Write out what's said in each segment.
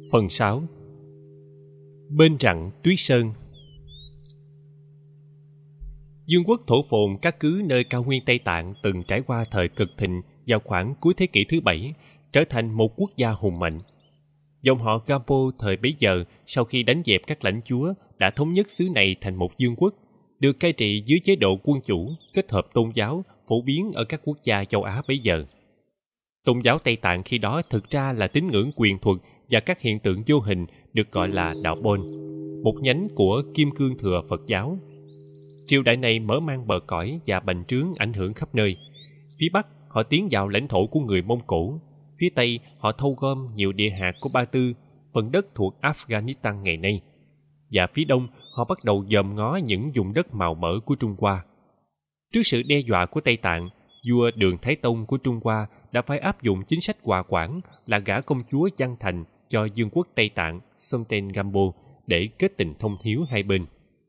Phần 6. Bên rặng tuyết sơn. Dương quốc thổ phồn các cứ nơi cao nguyên Tây Tạng từng trải qua thời cực thịnh vào khoảng cuối thế kỷ thứ 7, trở thành một quốc gia hùng mạnh. Dòng họ Gampo thời bấy giờ, sau khi đánh dẹp các lãnh chúa, đã thống nhất xứ này thành một dương quốc, được cai trị dưới chế độ quân chủ kết hợp tôn giáo phổ biến ở các quốc gia châu Á bấy giờ. Tôn giáo Tây Tạng khi đó thực ra là tín ngưỡng quyền thuật và các hiện tượng vô hình được gọi là đạo Bon, một nhánh của Kim Cương Thừa Phật giáo. Triều đại này mở mang bờ cõi và bành trướng ảnh hưởng khắp nơi. Phía Bắc, họ tiến vào lãnh thổ của người Mông Cổ. Phía Tây, họ thâu gom nhiều địa hạt của Ba Tư, phần đất thuộc Afghanistan ngày nay. Và phía Đông, họ bắt đầu dòm ngó những vùng đất màu mỡ của Trung Hoa. Trước sự đe dọa của Tây Tạng, vua Đường Thái Tông của Trung Hoa đã phải áp dụng chính sách hòa quản là gả công chúa Giang Thành cho Dương quốc Tây Tạng Somten Gampo để kết tình thông thiếu hai bên.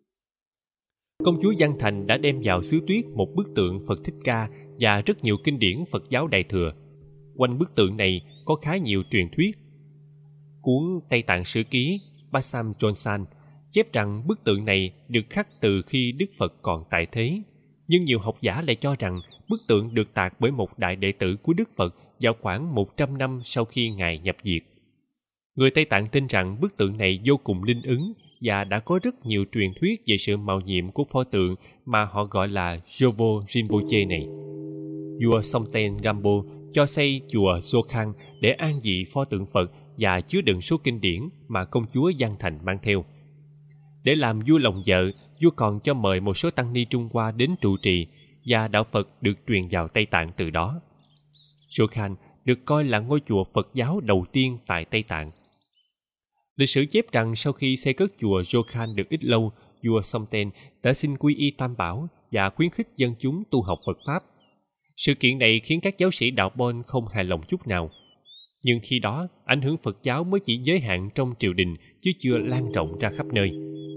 Công chúa Giang Thành đã đem vào xứ Tuyết một bức tượng Phật Thích Ca và rất nhiều kinh điển Phật giáo Đại Thừa. Quanh bức tượng này có khá nhiều truyền thuyết. Cuốn Tây Tạng Sử Ký Basam Chonsan chép rằng bức tượng này được khắc từ khi Đức Phật còn tại thế, nhưng nhiều học giả lại cho rằng bức tượng được tạc bởi một đại đệ tử của Đức Phật vào khoảng 100 năm sau khi Ngài nhập diệt. Người Tây Tạng tin rằng bức tượng này vô cùng linh ứng và đã có rất nhiều truyền thuyết về sự mạo nhiệm của pho tượng mà họ gọi là Jovo Rinpoche này. Vua Somten Gampo cho xây chùa Sokhan để an vị pho tượng Phật và chứa đựng số kinh điển mà công chúa Giang Thành mang theo. Để làm vui lòng vợ, vua còn cho mời một số tăng ni Trung Hoa đến trụ trì và đạo Phật được truyền vào Tây Tạng từ đó. Sokhan được coi là ngôi chùa Phật giáo đầu tiên tại Tây Tạng. Lịch sử chép rằng sau khi xây cất chùa Sokhan được ít lâu, vua Somten đã xin quy y Tam Bảo và khuyến khích dân chúng tu học Phật Pháp. Sự kiện này khiến các giáo sĩ đạo Bon không hài lòng chút nào. Nhưng khi đó, ảnh hưởng Phật giáo mới chỉ giới hạn trong triều đình chứ chưa lan rộng ra khắp nơi.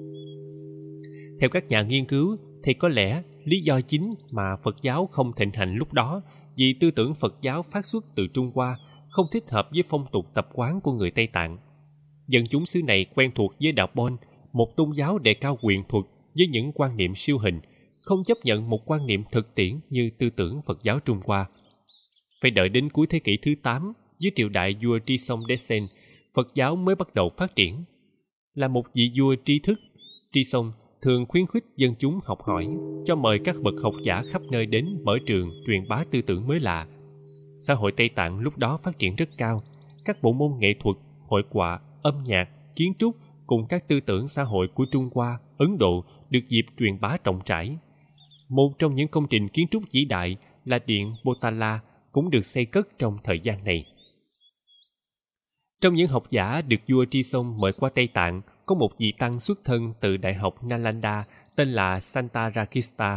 Theo các nhà nghiên cứu, thì có lẽ lý do chính mà Phật giáo không thịnh hành lúc đó vì tư tưởng Phật giáo phát xuất từ Trung Hoa không thích hợp với phong tục tập quán của người Tây Tạng. Dân chúng xứ này quen thuộc với đạo Bon, một tôn giáo đề cao quyền thuật với những quan niệm siêu hình, không chấp nhận một quan niệm thực tiễn như tư tưởng Phật giáo Trung Hoa. Phải đợi đến cuối thế kỷ thứ 8, dưới triều đại vua Trisong Detsen, Phật giáo mới bắt đầu phát triển. Là một vị vua tri thức, Trisong thường khuyến khích dân chúng học hỏi, cho mời các bậc học giả khắp nơi đến mở trường truyền bá tư tưởng mới lạ. Xã hội Tây Tạng lúc đó phát triển rất cao. Các bộ môn nghệ thuật, hội họa, âm nhạc, kiến trúc cùng các tư tưởng xã hội của Trung Hoa, Ấn Độ được dịp truyền bá rộng rãi. Một trong những công trình kiến trúc vĩ đại là điện Potala cũng được xây cất trong thời gian này. Trong những học giả được vua Trisong mời qua Tây Tạng, có một vị tăng xuất thân từ Đại học Nalanda tên là Santarakshita.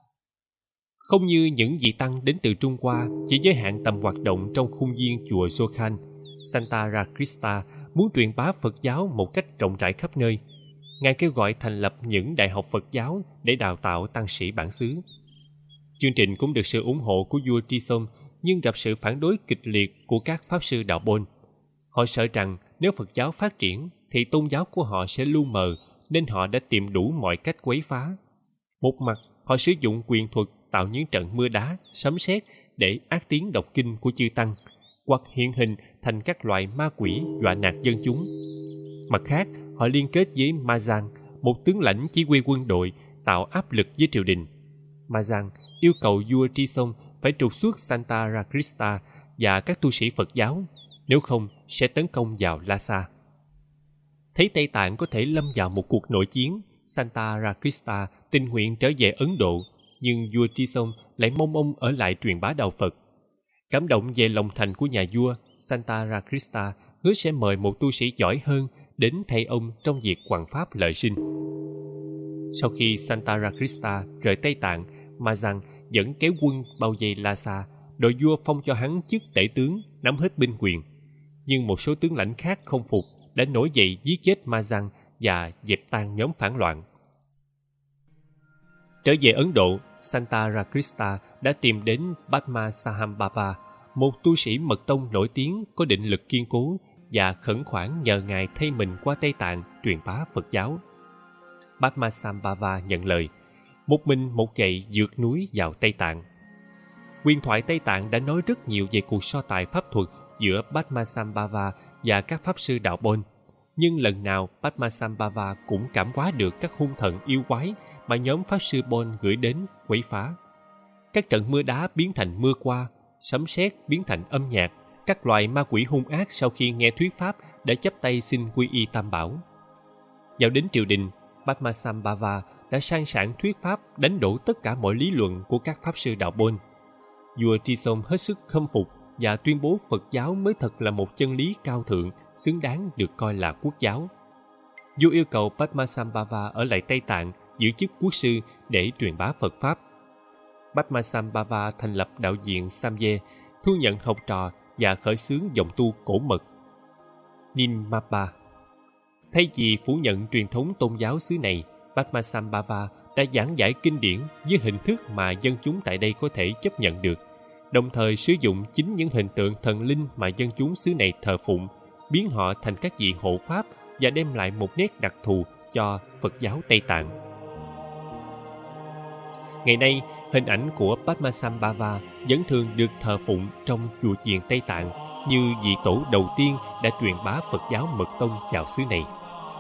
Không như những vị tăng đến từ Trung Hoa chỉ giới hạn tầm hoạt động trong khuôn viên chùa Sokhan, Santarakshita muốn truyền bá Phật giáo một cách rộng rãi khắp nơi. Ngài kêu gọi thành lập những đại học Phật giáo để đào tạo tăng sĩ bản xứ. Chương trình cũng được sự ủng hộ của vua Trisong nhưng gặp sự phản đối kịch liệt của các pháp sư đạo Bon. Họ sợ rằng nếu Phật giáo phát triển thì tôn giáo của họ sẽ lu mờ, nên họ đã tìm đủ mọi cách quấy phá. Một mặt, họ sử dụng quyền thuật tạo những trận mưa đá, sấm sét để ác tiếng đọc kinh của chư tăng, hoặc hiện hình thành các loại ma quỷ dọa nạt dân chúng. Mặt khác, họ liên kết với Mazang, một tướng lãnh chỉ huy quân đội, tạo áp lực với triều đình. Mazang yêu cầu vua Trisong phải trục xuất Santarakshita và các tu sĩ Phật giáo, nếu không sẽ tấn công vào Lhasa. Thấy Tây Tạng có thể lâm vào một cuộc nội chiến, Santarakshita tình nguyện trở về Ấn Độ, nhưng vua Trisong lại mong ông ở lại truyền bá đạo Phật. Cảm động về lòng thành của nhà vua, Santarakshita hứa sẽ mời một tu sĩ giỏi hơn đến thay ông trong việc hoằng pháp lợi sinh. Sau khi Santarakshita rời Tây Tạng, Mazang dẫn kéo quân bao vây Lhasa, đội vua phong cho hắn chức tể tướng, nắm hết binh quyền. Nhưng một số tướng lãnh khác không phục, đã nổi dậy giết chết Mazang và dẹp tan nhóm phản loạn. Trở về Ấn Độ, Santarakshita đã tìm đến Padmasambhava, một tu sĩ mật tông nổi tiếng có định lực kiên cố và khẩn khoản nhờ Ngài thay mình qua Tây Tạng truyền bá Phật giáo. Padmasambhava nhận lời, một mình một gậy vượt núi vào Tây Tạng. Huyền thoại Tây Tạng đã nói rất nhiều về cuộc so tài pháp thuật giữa Padmasambhava và các pháp sư đạo Bon, nhưng lần nào Padmasambhava cũng cảm hóa được các hung thần yêu quái mà nhóm pháp sư Bon gửi đến quấy phá. Các trận mưa đá biến thành mưa qua, sấm sét biến thành âm nhạc. Các loài ma quỷ hung ác sau khi nghe thuyết pháp đã chắp tay xin quy y Tam Bảo. Vào đến triều đình, Padmasambhava đã sang sảng thuyết pháp đánh đổ tất cả mọi lý luận của các pháp sư đạo Bon. Vua Trison hết sức khâm phục và tuyên bố Phật giáo mới thật là một chân lý cao thượng, xứng đáng được coi là quốc giáo. Vua yêu cầu Padmasambhava ở lại Tây Tạng giữ chức quốc sư để truyền bá Phật pháp. Padmasambhava thành lập đạo viện Samye, thu nhận học trò và khởi xướng dòng tu cổ mật Ninmapa. Thay vì phủ nhận truyền thống tôn giáo xứ này, Padmasambhava đã giảng giải kinh điển với hình thức mà dân chúng tại đây có thể chấp nhận được, đồng thời sử dụng chính những hình tượng thần linh mà dân chúng xứ này thờ phụng, biến họ thành các vị hộ pháp và đem lại một nét đặc thù cho Phật giáo Tây Tạng. Ngày nay, hình ảnh của Padmasambhava vẫn thường được thờ phụng trong chùa chiền Tây Tạng như vị tổ đầu tiên đã truyền bá Phật giáo Mật Tông vào xứ này.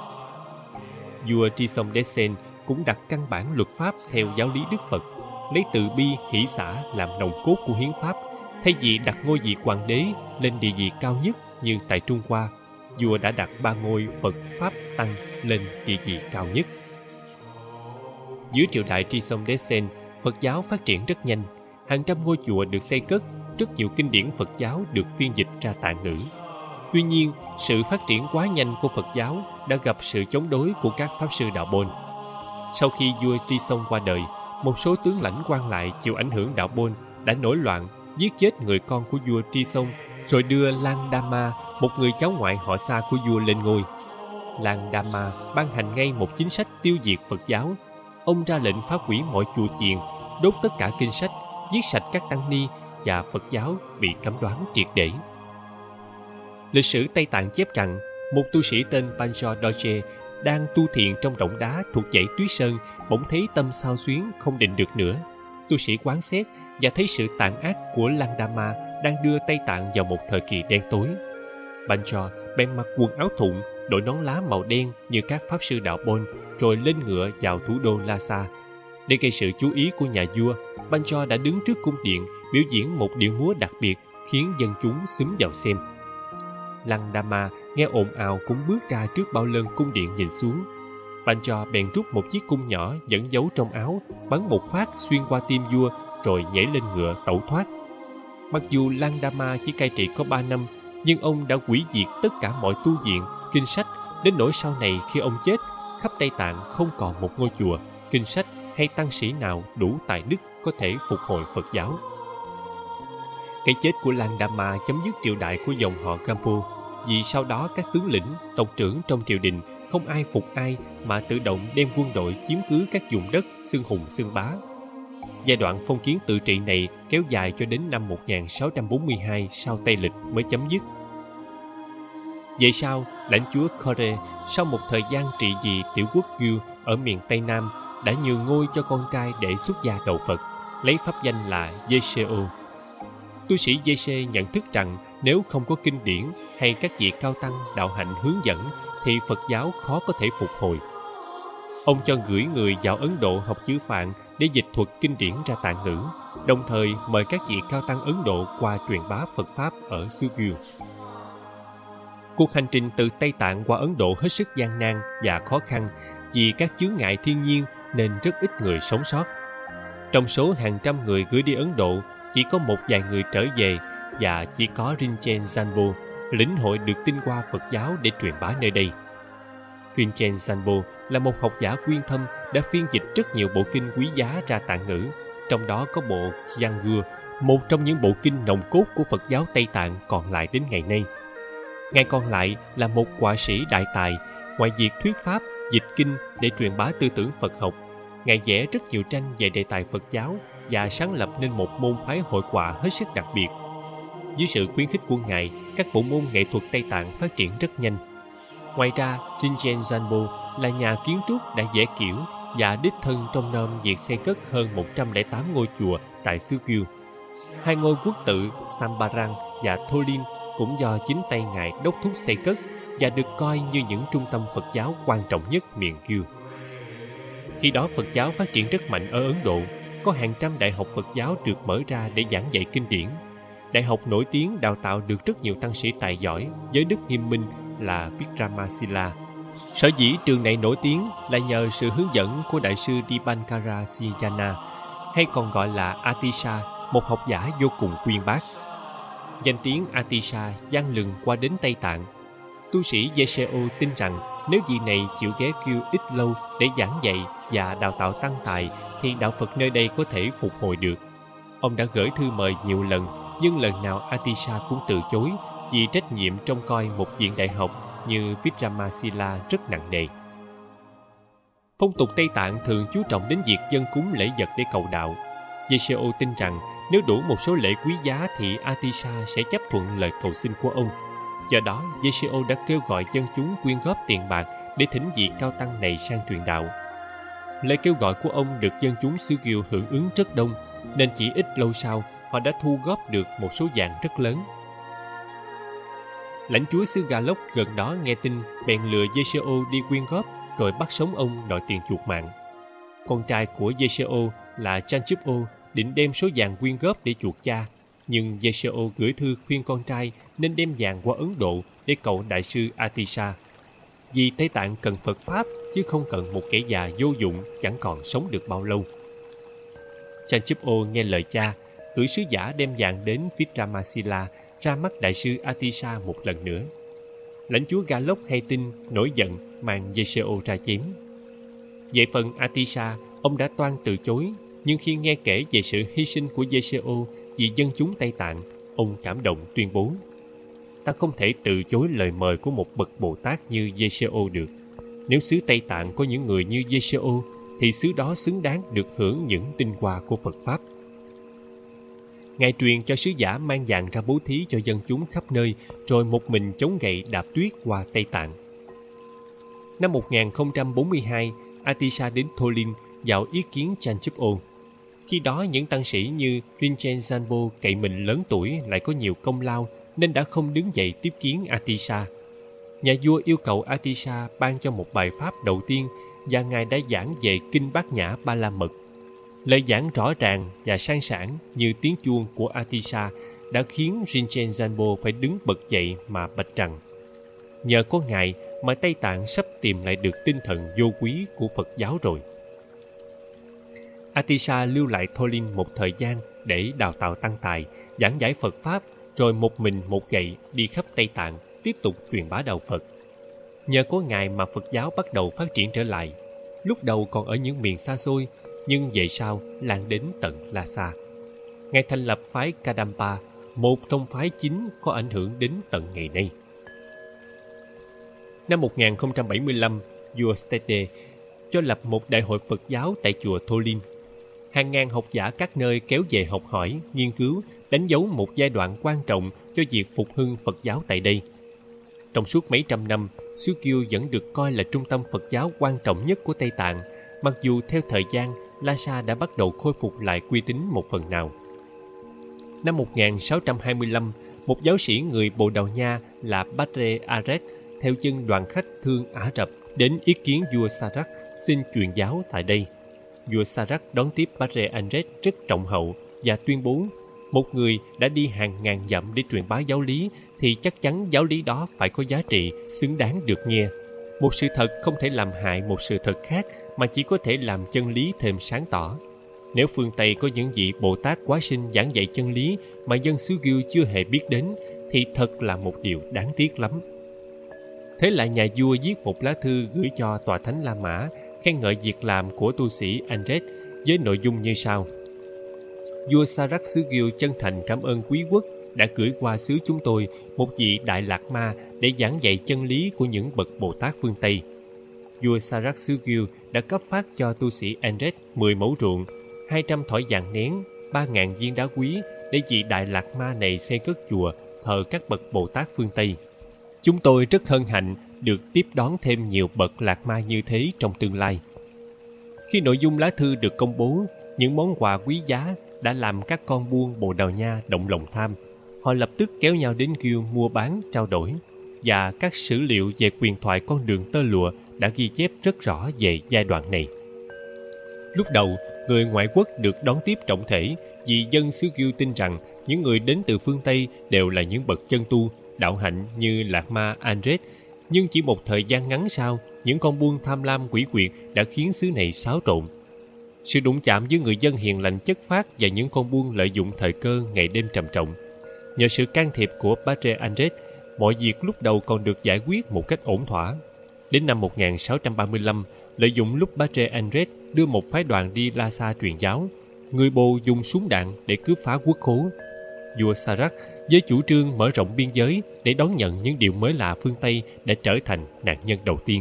Vua Trisomdesen cũng đặt căn bản luật pháp theo giáo lý Đức Phật, lấy từ bi hỷ xả làm nòng cốt của hiến pháp. Thay vì đặt ngôi vị hoàng đế lên địa vị cao nhất như tại Trung Hoa, vua đã đặt 3 ngôi Phật Pháp Tăng lên địa vị cao nhất. Dưới triều đại Trisomdesen, Phật giáo phát triển rất nhanh, hàng trăm ngôi chùa được xây cất, rất nhiều kinh điển Phật giáo được phiên dịch ra Tạng ngữ. Tuy nhiên, sự phát triển quá nhanh của Phật giáo đã gặp sự chống đối của các pháp sư đạo Bon. Sau khi vua Trison qua đời, một số tướng lãnh quan lại chịu ảnh hưởng đạo Bon đã nổi loạn, giết chết người con của vua Trison, rồi đưa Langdama, một người cháu ngoại họ xa của vua, lên ngôi. Langdama ban hành ngay một chính sách tiêu diệt Phật giáo. Ông ra lệnh phá hủy mọi chùa chiền, đốt tất cả kinh sách, giết sạch các tăng ni, và Phật giáo bị cấm đoán triệt để. Lịch sử Tây Tạng chép rằng, một tu sĩ tên Pancho Dorje đang tu thiền trong động đá thuộc dãy Tuyết Sơn, bỗng thấy tâm xao xuyến không định được nữa. Tu sĩ quán xét và thấy sự tàn ác của Langdama đang đưa Tây Tạng vào một thời kỳ đen tối. Pancho bèn mặc quần áo thụng, đội nón lá màu đen như các pháp sư đạo Bon, rồi lên ngựa vào thủ đô Lhasa. Để gây sự chú ý của nhà vua, Pancho đã đứng trước cung điện biểu diễn một điệu múa đặc biệt khiến dân chúng xúm vào xem. Langdama nghe ồn ào cũng bước ra trước bao lơn cung điện nhìn xuống. Pancho bèn rút một chiếc cung nhỏ vẫn giấu trong áo, bắn một phát xuyên qua tim vua, rồi nhảy lên ngựa tẩu thoát. Mặc dù Langdama chỉ cai trị có 3 năm, nhưng ông đã hủy diệt tất cả mọi tu viện, kinh sách, đến nỗi sau này khi ông chết, khắp Tây Tạng không còn một ngôi chùa, kinh sách hay tăng sĩ nào đủ tài đức có thể phục hồi Phật giáo. Cái chết của Langdama chấm dứt triều đại của dòng họ Gampo, vì sau đó các tướng lĩnh, tộc trưởng trong triều đình không ai phục ai mà tự động đem quân đội chiếm cứ các vùng đất xưng hùng xưng bá. Giai đoạn phong kiến tự trị này kéo dài cho đến năm 1642 sau Tây Lịch mới chấm dứt. Về sau, lãnh chúa Kore sau một thời gian trị vì tiểu quốc Gyu ở miền Tây Nam đã nhường ngôi cho con trai để xuất gia đầu Phật, lấy pháp danh là Yesheo. Tu sĩ Yeshe nhận thức rằng nếu không có kinh điển hay các vị cao tăng đạo hạnh hướng dẫn thì Phật giáo khó có thể phục hồi. Ông cho gửi người vào Ấn Độ học chữ Phạn để dịch thuật kinh điển ra Tạng ngữ, đồng thời mời các vị cao tăng Ấn Độ qua truyền bá Phật Pháp ở xứ Gyu. Cuộc hành trình từ Tây Tạng qua Ấn Độ hết sức gian nan và khó khăn vì các chướng ngại thiên nhiên nên rất ít người sống sót. Trong số hàng trăm người gửi đi Ấn Độ, chỉ có một vài người trở về và chỉ có Rinchen Zanpo lĩnh hội được tinh hoa Phật giáo để truyền bá nơi đây. Rinchen Zanpo là một học giả uyên thâm đã phiên dịch rất nhiều bộ kinh quý giá ra Tạng ngữ, trong đó có bộ Yangur, một trong những bộ kinh nòng cốt của Phật giáo Tây Tạng còn lại đến ngày nay. Ngài còn lại là một họa sĩ đại tài, ngoài việc thuyết pháp, dịch kinh để truyền bá tư tưởng Phật học, Ngài vẽ rất nhiều tranh về đề tài Phật giáo và sáng lập nên một môn phái hội họa hết sức đặc biệt. dưới sự khuyến khích của ngài, các bộ môn nghệ thuật Tây Tạng phát triển rất nhanh. Ngoài ra, Rinchen Zanbo là nhà kiến trúc đã vẽ kiểu và đích thân trông nom việc xây cất hơn 108 ngôi chùa tại xứ Gyu. Hai ngôi quốc tự Sambarang và Tholin cũng do chính tay ngài đốc thúc xây cất và được coi như những trung tâm Phật giáo quan trọng nhất miền Gyu. Khi đó Phật giáo phát triển rất mạnh ở Ấn Độ, có hàng trăm đại học Phật giáo được mở ra để giảng dạy kinh điển. Đại học nổi tiếng đào tạo được rất nhiều tăng sĩ tài giỏi với đức nghiêm minh là Vikramasila. Sở dĩ trường này nổi tiếng là nhờ sự hướng dẫn của đại sư Dipankara Sijana, hay còn gọi là Atisha, một học giả vô cùng uyên bác. Danh tiếng Atisha vang lừng qua đến Tây Tạng. Tu sĩ Yesheo tin rằng nếu vị này chịu ghé Gyu ít lâu để giảng dạy và đào tạo tăng tài, thì đạo Phật nơi đây có thể phục hồi được. Ông đã gửi thư mời nhiều lần, nhưng lần nào Atisha cũng từ chối vì trách nhiệm trông coi một viện đại học như Vikramasila rất nặng nề. Phong tục Tây Tạng thường chú trọng đến việc dâng cúng lễ vật để cầu đạo. Yesheo tin rằng nếu đủ một số lễ quý giá thì Atisha sẽ chấp thuận lời cầu xin của ông. Do đó, Yesheo đã kêu gọi dân chúng quyên góp tiền bạc để thỉnh vị cao tăng này sang truyền đạo. Lời kêu gọi của ông được dân chúng xứ Gyu hưởng ứng rất đông, nên chỉ ít lâu sau họ đã thu góp được một số vàng rất lớn. Lãnh chúa xứ Galok gần đó nghe tin bèn lừa Yesheo đi quyên góp, rồi bắt sống ông đòi tiền chuộc mạng. Con trai của Yesheo là Chanchupo định đem số vàng quyên góp để chuộc cha, nhưng Yesheo gửi thư khuyên con trai nên đem vàng qua Ấn Độ để cầu đại sư Atisha. Vì Tây Tạng cần Phật Pháp chứ không cần một kẻ già vô dụng chẳng còn sống được bao lâu. Chanchupo nghe lời cha, cử sứ giả đem vàng đến Vikramasila ra mắt đại sư Atisha một lần nữa. Lãnh chúa Galok hay tin, nổi giận mang Yesheo ra chém. Về phần Atisha, ông đã toan từ chối, nhưng khi nghe kể về sự hy sinh của Yesheo vì dân chúng Tây Tạng, ông cảm động tuyên bố: ta không thể từ chối lời mời của một bậc Bồ Tát như Yesheo được. Nếu xứ Tây Tạng có những người như Yesheo, thì xứ đó xứng đáng được hưởng những tinh hoa của Phật Pháp. Ngài truyền cho sứ giả mang vàng ra bố thí cho dân chúng khắp nơi, rồi một mình chống gậy đạp tuyết qua Tây Tạng. Năm 1042, Atisha đến Tholin vào ý kiến Chanchupo. Khi đó những tăng sĩ như Rinchen Zanbo cậy mình lớn tuổi lại có nhiều công lao, nên đã không đứng dậy tiếp kiến Atisha. Nhà vua yêu cầu Atisha ban cho một bài pháp đầu tiên, và ngài đã giảng về kinh Bát Nhã Ba La Mật. Lời giảng rõ ràng và sang sảng như tiếng chuông của Atisha đã khiến Rinchen Zanbo phải đứng bật dậy mà bạch rằng: nhờ có ngài mà Tây Tạng sắp tìm lại được tinh thần vô quý của Phật giáo rồi. Atisha lưu lại Tholin một thời gian để đào tạo tăng tài, giảng giải Phật Pháp, rồi một mình một gậy đi khắp Tây Tạng, tiếp tục truyền bá đạo Phật. Nhờ có ngài mà Phật giáo bắt đầu phát triển trở lại. Lúc đầu còn ở những miền xa xôi, nhưng về sau lan đến tận Lhasa. Ngài thành lập phái Kadampa, một tông phái chính có ảnh hưởng đến tận ngày nay. Năm 1075, vua Stede cho lập một đại hội Phật giáo tại chùa Tholin. Hàng ngàn học giả các nơi kéo về học hỏi, nghiên cứu, đánh dấu một giai đoạn quan trọng cho việc phục hưng Phật giáo tại đây. Trong suốt mấy trăm năm, xứ Gyu vẫn được coi là trung tâm Phật giáo quan trọng nhất của Tây Tạng, mặc dù theo thời gian, Lhasa đã bắt đầu khôi phục lại uy tín một phần nào. Năm 1625, một giáo sĩ người Bồ Đào Nha là Badre Aret theo chân đoàn khách thương Ả Rập đến ý kiến vua Sarak xin truyền giáo tại đây. Vua Sarak đón tiếp Badre Aret rất trọng hậu và tuyên bố: một người đã đi hàng ngàn dặm để truyền bá giáo lý thì chắc chắn giáo lý đó phải có giá trị, xứng đáng được nghe. Một sự thật không thể làm hại một sự thật khác, mà chỉ có thể làm chân lý thêm sáng tỏ. Nếu phương Tây có những vị Bồ Tát quá sinh giảng dạy chân lý mà dân xứ Gyu chưa hề biết đến, thì thật là một điều đáng tiếc lắm. Thế là nhà vua viết một lá thư gửi cho tòa thánh La Mã, khen ngợi việc làm của tu sĩ Andret với nội dung như sau: vua Sarak xứ Gyu chân thành cảm ơn quý quốc đã gửi qua xứ chúng tôi một vị Đại Lạt Ma để giảng dạy chân lý của những bậc Bồ Tát phương Tây. Vua Sarak xứ Gyu đã cấp phát cho tu sĩ Andret 10 mẫu ruộng, 200 thỏi vàng nén, 3.000 viên đá quý để vị Đại Lạt Ma này xây cất chùa thờ các bậc Bồ Tát phương Tây. Chúng tôi rất hân hạnh được tiếp đón thêm nhiều bậc Lạt Ma như thế trong tương lai. Khi nội dung lá thư được công bố, những món quà quý giá đã làm các con buôn Bồ Đào Nha động lòng tham. Họ lập tức kéo nhau đến guild mua bán, trao đổi, và các sử liệu về huyền thoại con đường tơ lụa đã ghi chép rất rõ về giai đoạn này. Lúc đầu, người ngoại quốc được đón tiếp trọng thể vì dân xứ Kiêu tin rằng những người đến từ phương Tây đều là những bậc chân tu, đạo hạnh như Lạt Ma Andret. Nhưng chỉ một thời gian ngắn sau, những con buôn tham lam quỷ quyệt đã khiến xứ này xáo trộn. Sự đụng chạm với người dân hiền lành chất phác và những con buôn lợi dụng thời cơ ngày đêm trầm trọng. Nhờ sự can thiệp của Padre Andret, mọi việc lúc đầu còn được giải quyết một cách ổn thỏa. Đến năm 1635, lợi dụng lúc Padre Andret đưa một phái đoàn đi Lhasa truyền giáo, người Bồ dùng súng đạn để cướp phá quốc khố. Vua Sarak với chủ trương mở rộng biên giới để đón nhận những điều mới lạ phương Tây đã trở thành nạn nhân đầu tiên.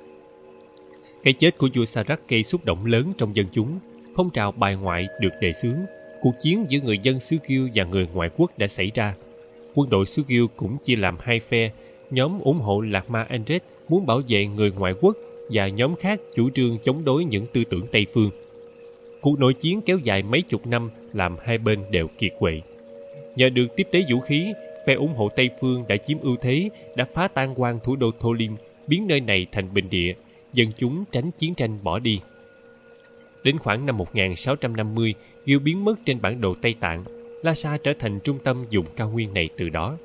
Cái chết của vua Sarak gây xúc động lớn trong dân chúng. Phong trào bài ngoại được đề xướng. Cuộc chiến giữa người dân xứ Kiêu và người ngoại quốc đã xảy ra. Quân đội xứ Kiêu cũng chia làm hai phe. Nhóm ủng hộ Lạt Ma Andret muốn bảo vệ người ngoại quốc và nhóm khác chủ trương chống đối những tư tưởng Tây phương. Cuộc nội chiến kéo dài mấy chục năm làm hai bên đều kiệt quệ. Nhờ được tiếp tế vũ khí, phe ủng hộ Tây phương đã chiếm ưu thế, đã phá tan quan thủ đô Tholin, biến nơi này thành bình địa, dân chúng tránh chiến tranh bỏ đi. Đến khoảng năm 1650, Gil biến mất trên bản đồ Tây Tạng. Lhasa trở thành trung tâm vùng cao nguyên này từ đó.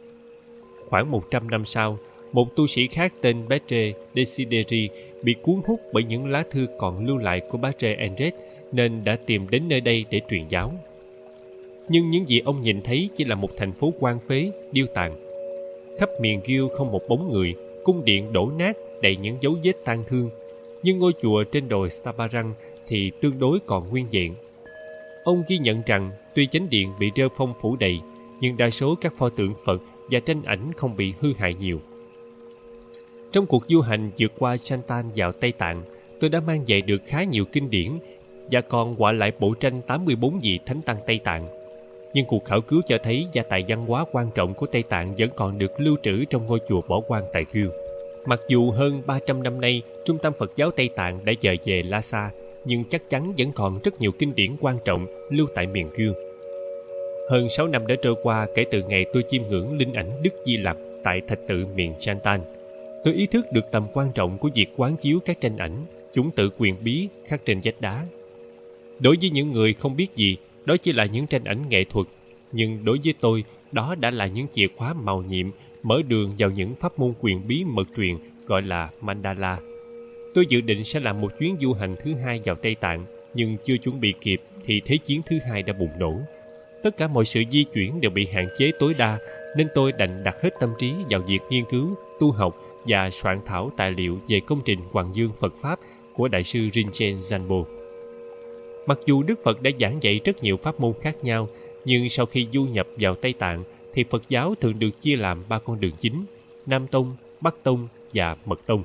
Khoảng 100 năm sau, một tu sĩ khác tên Padre Desideri bị cuốn hút bởi những lá thư còn lưu lại của Padre Andret nên đã tìm đến nơi đây để truyền giáo. Nhưng những gì ông nhìn thấy chỉ là một thành phố hoang phế, điêu tàn. Khắp miền Gil không một bóng người, cung điện đổ nát đầy những dấu vết tang thương. Nhưng ngôi chùa trên đồi Stabarang thì tương đối còn nguyên vẹn. Ông ghi nhận rằng tuy chánh điện bị rêu phong phủ đầy, nhưng đa số các pho tượng Phật và tranh ảnh không bị hư hại nhiều. Trong cuộc du hành vượt qua Chantan vào Tây Tạng, tôi đã mang về được khá nhiều kinh điển và còn họa lại bộ tranh 84 vị Thánh Tăng Tây Tạng. Nhưng cuộc khảo cứu cho thấy gia tài văn hóa quan trọng của Tây Tạng vẫn còn được lưu trữ trong ngôi chùa bỏ hoang tại Gil. Mặc dù hơn 300 năm nay, trung tâm Phật giáo Tây Tạng đã dời về Lhasa, nhưng chắc chắn vẫn còn rất nhiều kinh điển quan trọng lưu tại miền Gil. Hơn 6 năm đã trôi qua kể từ ngày tôi chiêm ngưỡng linh ảnh Đức Di Lặc tại thạch tự miền Chantan. Tôi ý thức được tầm quan trọng của việc quán chiếu các tranh ảnh, chủng tự quyền bí khắc trên vách đá. Đối với những người không biết gì, đó chỉ là những tranh ảnh nghệ thuật, nhưng đối với tôi, đó đã là những chìa khóa màu nhiệm mở đường vào những pháp môn quyền bí mật truyền gọi là Mandala. Tôi dự định sẽ làm một chuyến du hành thứ hai vào Tây Tạng, nhưng chưa chuẩn bị kịp thì Thế chiến thứ hai đã bùng nổ. Tất cả mọi sự di chuyển đều bị hạn chế tối đa, nên tôi đành đặt hết tâm trí vào việc nghiên cứu, tu học và soạn thảo tài liệu về công trình Hoàng Dương Phật Pháp của Đại sư Rinchen Zanbo. Mặc dù Đức Phật đã giảng dạy rất nhiều pháp môn khác nhau, nhưng sau khi du nhập vào Tây Tạng thì Phật giáo thường được chia làm 3 con đường chính: Nam Tông, Bắc Tông và Mật Tông.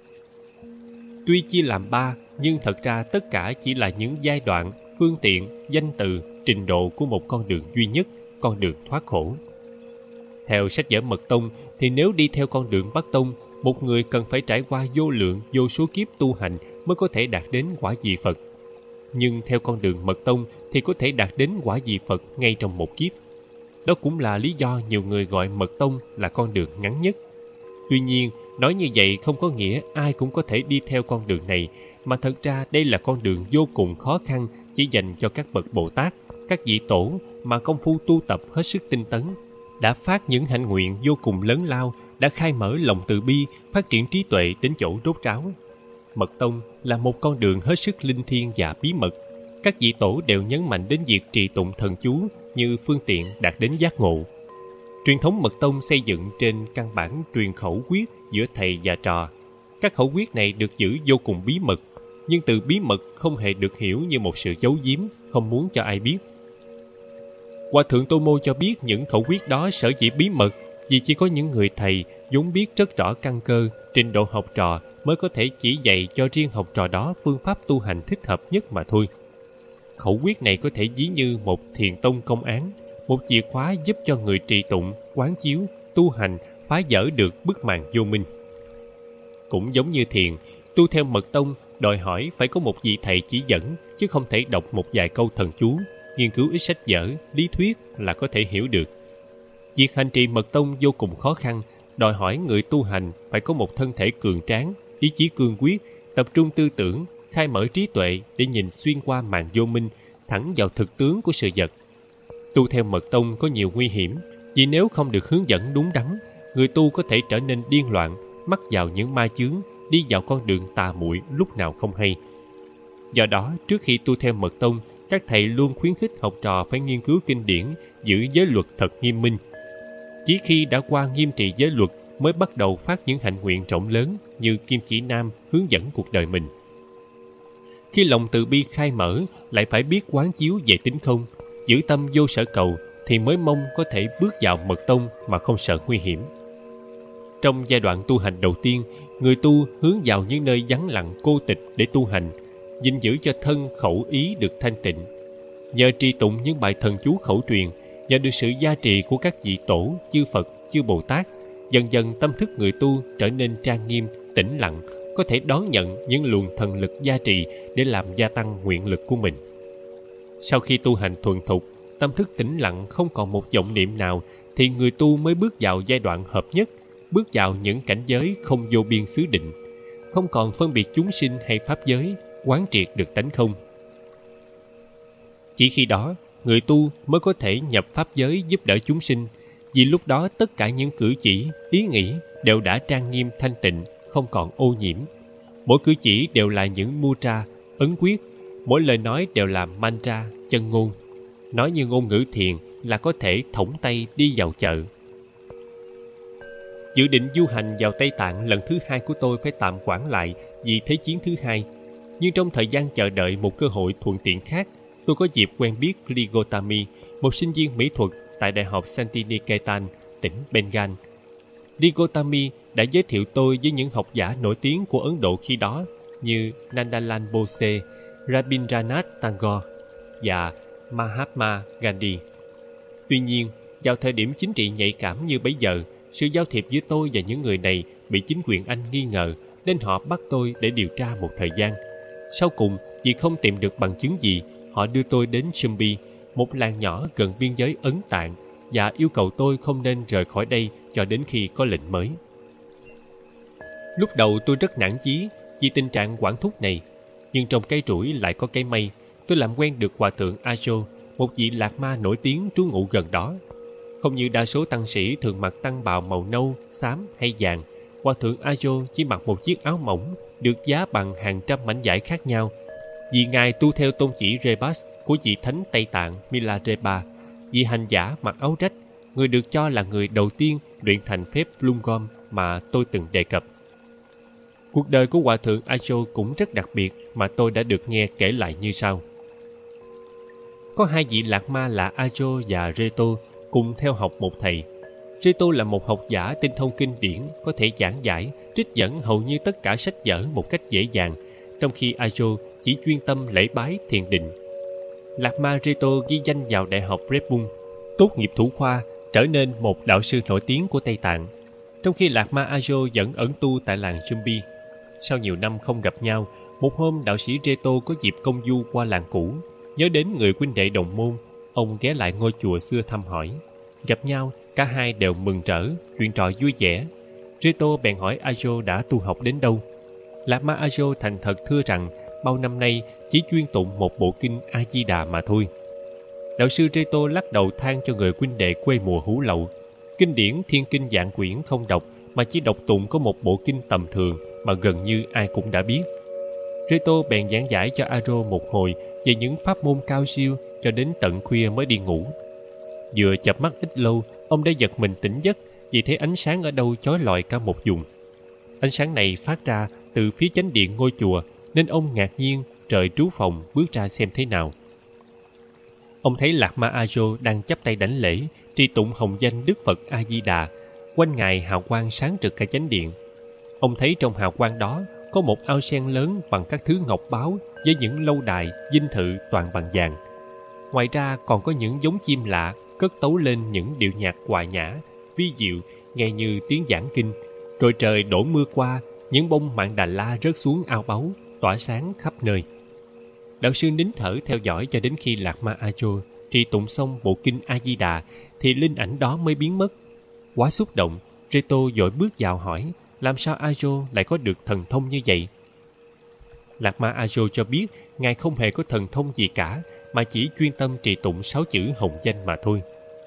Tuy chia làm 3, nhưng thật ra tất cả chỉ là những giai đoạn, phương tiện, danh từ, trình độ của một con đường duy nhất, con đường thoát khổ. Theo sách vở Mật Tông thì nếu đi theo con đường Bắc Tông, một người cần phải trải qua vô lượng, vô số kiếp tu hành mới có thể đạt đến quả vị Phật. Nhưng theo con đường Mật Tông thì có thể đạt đến quả vị Phật ngay trong một kiếp. Đó cũng là lý do nhiều người gọi Mật Tông là con đường ngắn nhất. Tuy nhiên, nói như vậy không có nghĩa ai cũng có thể đi theo con đường này, mà thật ra đây là con đường vô cùng khó khăn chỉ dành cho các bậc Bồ Tát, các vị tổ mà công phu tu tập hết sức tinh tấn, đã phát những hạnh nguyện vô cùng lớn lao, đã khai mở lòng từ bi, phát triển trí tuệ đến chỗ rốt ráo. Mật Tông là một con đường hết sức linh thiêng và bí mật. Các vị tổ đều nhấn mạnh đến việc trì tụng thần chú như phương tiện đạt đến giác ngộ. Truyền thống Mật Tông xây dựng trên căn bản truyền khẩu quyết giữa thầy và trò. Các khẩu quyết này được giữ vô cùng bí mật, nhưng từ bí mật không hề được hiểu như một sự giấu giếm, không muốn cho ai biết. Hòa thượng Tô Mô cho biết những khẩu quyết đó sở dĩ bí mật vì chỉ có những người thầy vốn biết rất rõ căn cơ, trình độ học trò mới có thể chỉ dạy cho riêng học trò đó phương pháp tu hành thích hợp nhất mà thôi. khẩu quyết này có thể ví như một thiền tông công án, một chìa khóa giúp cho người trì tụng, quán chiếu, tu hành phá vỡ được bức màn vô minh. Cũng giống như thiền, tu theo mật tông đòi hỏi phải có một vị thầy chỉ dẫn, chứ không thể đọc một vài câu thần chú, nghiên cứu ít sách vở, lý thuyết là có thể hiểu được. Việc hành trì mật tông vô cùng khó khăn, đòi hỏi người tu hành phải có một thân thể cường tráng, ý chí cương quyết, tập trung tư tưởng, khai mở trí tuệ để nhìn xuyên qua màn vô minh, thẳng vào thực tướng của sự vật. Tu theo mật tông có nhiều nguy hiểm, vì nếu không được hướng dẫn đúng đắn, người tu có thể trở nên điên loạn, mắc vào những ma chướng, đi vào con đường tà muội lúc nào không hay. Do đó, trước khi tu theo mật tông, các thầy luôn khuyến khích học trò phải nghiên cứu kinh điển, giữ giới luật thật nghiêm minh. Chỉ khi đã qua nghiêm trị giới luật mới bắt đầu phát những hạnh nguyện rộng lớn như Kim Chỉ Nam hướng dẫn cuộc đời mình. Khi lòng từ bi khai mở, lại phải biết quán chiếu về tính không, giữ tâm vô sở cầu, thì mới mong có thể bước vào mật tông mà không sợ nguy hiểm. Trong giai đoạn tu hành đầu tiên, người tu hướng vào những nơi vắng lặng cô tịch để tu hành, gìn giữ cho thân khẩu ý được thanh tịnh. Nhờ trì tụng những bài thần chú khẩu truyền, nhờ được sự gia trì của các vị tổ, chư Phật, chư Bồ Tát, dần dần tâm thức người tu trở nên trang nghiêm, tĩnh lặng, có thể đón nhận những luồng thần lực gia trì để làm gia tăng nguyện lực của mình. Sau khi tu hành thuần thục, tâm thức tĩnh lặng không còn một vọng niệm nào, thì người tu mới bước vào giai đoạn hợp nhất, bước vào những cảnh giới không vô biên xứ định, không còn phân biệt chúng sinh hay pháp giới, quán triệt được tánh không. Chỉ khi đó, người tu mới có thể nhập pháp giới giúp đỡ chúng sinh, vì lúc đó tất cả những cử chỉ, ý nghĩ đều đã trang nghiêm thanh tịnh, không còn ô nhiễm. Mỗi cử chỉ đều là những mudra, ấn quyết, mỗi lời nói đều là mantra, chân ngôn. Nói như ngôn ngữ thiền là có thể thõng tay đi vào chợ. Dự định du hành vào Tây Tạng lần thứ 2 của tôi phải tạm hoãn lại vì Thế chiến thứ 2. Nhưng trong thời gian chờ đợi một cơ hội thuận tiện khác, tôi có dịp quen biết Lee Gotami, một sinh viên mỹ thuật tại Đại học Santiniketan, tỉnh Bengal. Lee Gotami đã giới thiệu tôi với những học giả nổi tiếng của Ấn Độ khi đó như Nandalal Bose, Rabindranath Tagore và Mahatma Gandhi. Tuy nhiên, vào thời điểm chính trị nhạy cảm như bấy giờ, sự giao thiệp giữa tôi và những người này bị chính quyền Anh nghi ngờ, nên họ bắt tôi để điều tra một thời gian. Sau cùng, vì không tìm được bằng chứng gì, họ đưa tôi đến Sumbi, một làng nhỏ gần biên giới Ấn Tạng, và yêu cầu tôi không nên rời khỏi đây cho đến khi có lệnh mới. Lúc đầu tôi rất nản chí vì tình trạng quản thúc này, nhưng trong cái rủi lại có cái may. Tôi làm quen được Hòa thượng Ajo, một vị lạc ma nổi tiếng trú ngụ gần đó. Không như đa số tăng sĩ thường mặc tăng bào màu nâu, xám hay vàng, Hòa thượng Ajo chỉ mặc một chiếc áo mỏng được giá bằng hàng trăm mảnh vải khác nhau. Vì ngài tu theo tôn chỉ Rebas của vị thánh Tây Tạng Milarepa, vị hành giả mặc áo rách, người được cho là người đầu tiên luyện thành phép Lungom mà tôi từng đề cập. Cuộc đời của Hòa thượng Ajo cũng rất đặc biệt mà tôi đã được nghe kể lại như sau. Có hai vị lạc ma là Ajo và Reto cùng theo học một thầy. Reto là một học giả tinh thông kinh điển, có thể giảng giải, trích dẫn hầu như tất cả sách vở một cách dễ dàng, trong khi Ajo chỉ chuyên tâm lễ bái thiền định. Lạc ma Reto ghi danh vào Đại học Red Bull, tốt nghiệp thủ khoa, trở nên một đạo sư nổi tiếng của Tây Tạng, trong khi Lạc ma Ajo vẫn ẩn tu tại làng Sumbi. Sau nhiều năm không gặp nhau, một hôm đạo sĩ Reto có dịp công du qua làng cũ, nhớ đến người huynh đệ đồng môn, ông ghé lại ngôi chùa xưa thăm hỏi. Gặp nhau, cả hai đều mừng rỡ, chuyện trò vui vẻ. Reto bèn hỏi Ajo đã tu học đến đâu. Lạc ma Ajo thành thật thưa rằng bao năm nay chỉ chuyên tụng một bộ kinh A Di Đà mà thôi. Đạo sư Reto lắc đầu than cho người huynh đệ quê mùa hủ lậu. Kinh điển Thiên Kinh Vạn Quyển không đọc, mà chỉ đọc tụng có một bộ kinh tầm thường mà gần như ai cũng đã biết. Reto bèn giảng giải cho Ajo một hồi về những pháp môn cao siêu cho đến tận khuya mới đi ngủ. Vừa chợp mắt ít lâu, ông đã giật mình tỉnh giấc vì thấy ánh sáng ở đâu chói lọi cả một vùng. Ánh sáng này phát ra từ phía chánh điện ngôi chùa, nên ông ngạc nhiên rời trú phòng bước ra xem thế nào. Ông thấy Lạc ma Ajo đang chắp tay đảnh lễ, tri tụng hồng danh Đức Phật A Di Đà. Quanh ngài hào quang sáng rực cả chánh điện. Ông thấy trong hào quang đó có một ao sen lớn bằng các thứ ngọc báu với những lâu đài, dinh thự toàn bằng vàng. Ngoài ra còn có những giống chim lạ cất tấu lên những điệu nhạc hòa nhã, vi diệu, nghe như tiếng giảng kinh. Rồi trời đổ mưa qua, những bông mạn đà la rớt xuống ao báu, tỏa sáng khắp nơi. Đạo sư nín thở theo dõi cho đến khi Lạc Ma A Chô trì tụng xong bộ kinh A Di Đà thì linh ảnh đó mới biến mất. Quá xúc động, Reto vội bước vào hỏi làm sao A Chô lại có được thần thông như vậy. Lạc Ma A Chô cho biết ngài không hề có thần thông gì cả, mà chỉ chuyên tâm trì tụng 6 chữ hồng danh mà thôi.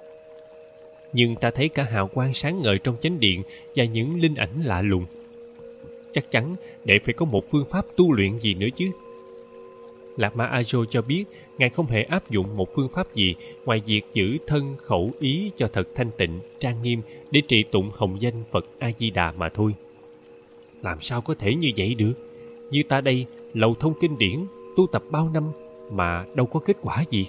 Nhưng ta thấy cả hào quang sáng ngời trong chánh điện và những linh ảnh lạ lùng. Chắc chắn để phải có một phương pháp tu luyện gì nữa chứ. Lạc Ma A Chô cho biết ngài không hề áp dụng một phương pháp gì ngoài việc giữ thân khẩu ý cho thật thanh tịnh, trang nghiêm để trì tụng hồng danh Phật A Di Đà mà thôi. Làm sao có thể như vậy được? Như ta đây lầu thông kinh điển, tu tập bao năm mà đâu có kết quả gì.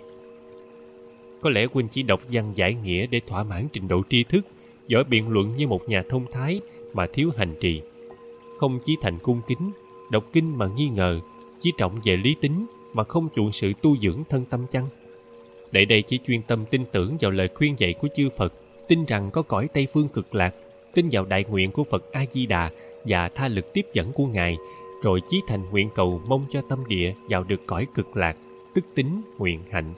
Có lẽ huynh chỉ đọc văn giải nghĩa để thỏa mãn trình độ tri thức, giỏi biện luận như một nhà thông thái mà thiếu hành trì. Không chí thành cung kính, đọc kinh mà nghi ngờ, chỉ trọng về lý tính mà không chuộng sự tu dưỡng thân tâm chăng? Để đây chỉ chuyên tâm tin tưởng vào lời khuyên dạy của chư Phật, tin rằng có cõi Tây Phương cực lạc, tin vào đại nguyện của Phật A Di Đà và tha lực tiếp dẫn của ngài, rồi chí thành nguyện cầu mong cho tâm địa vào được cõi cực lạc, tức tính nguyện hạnh.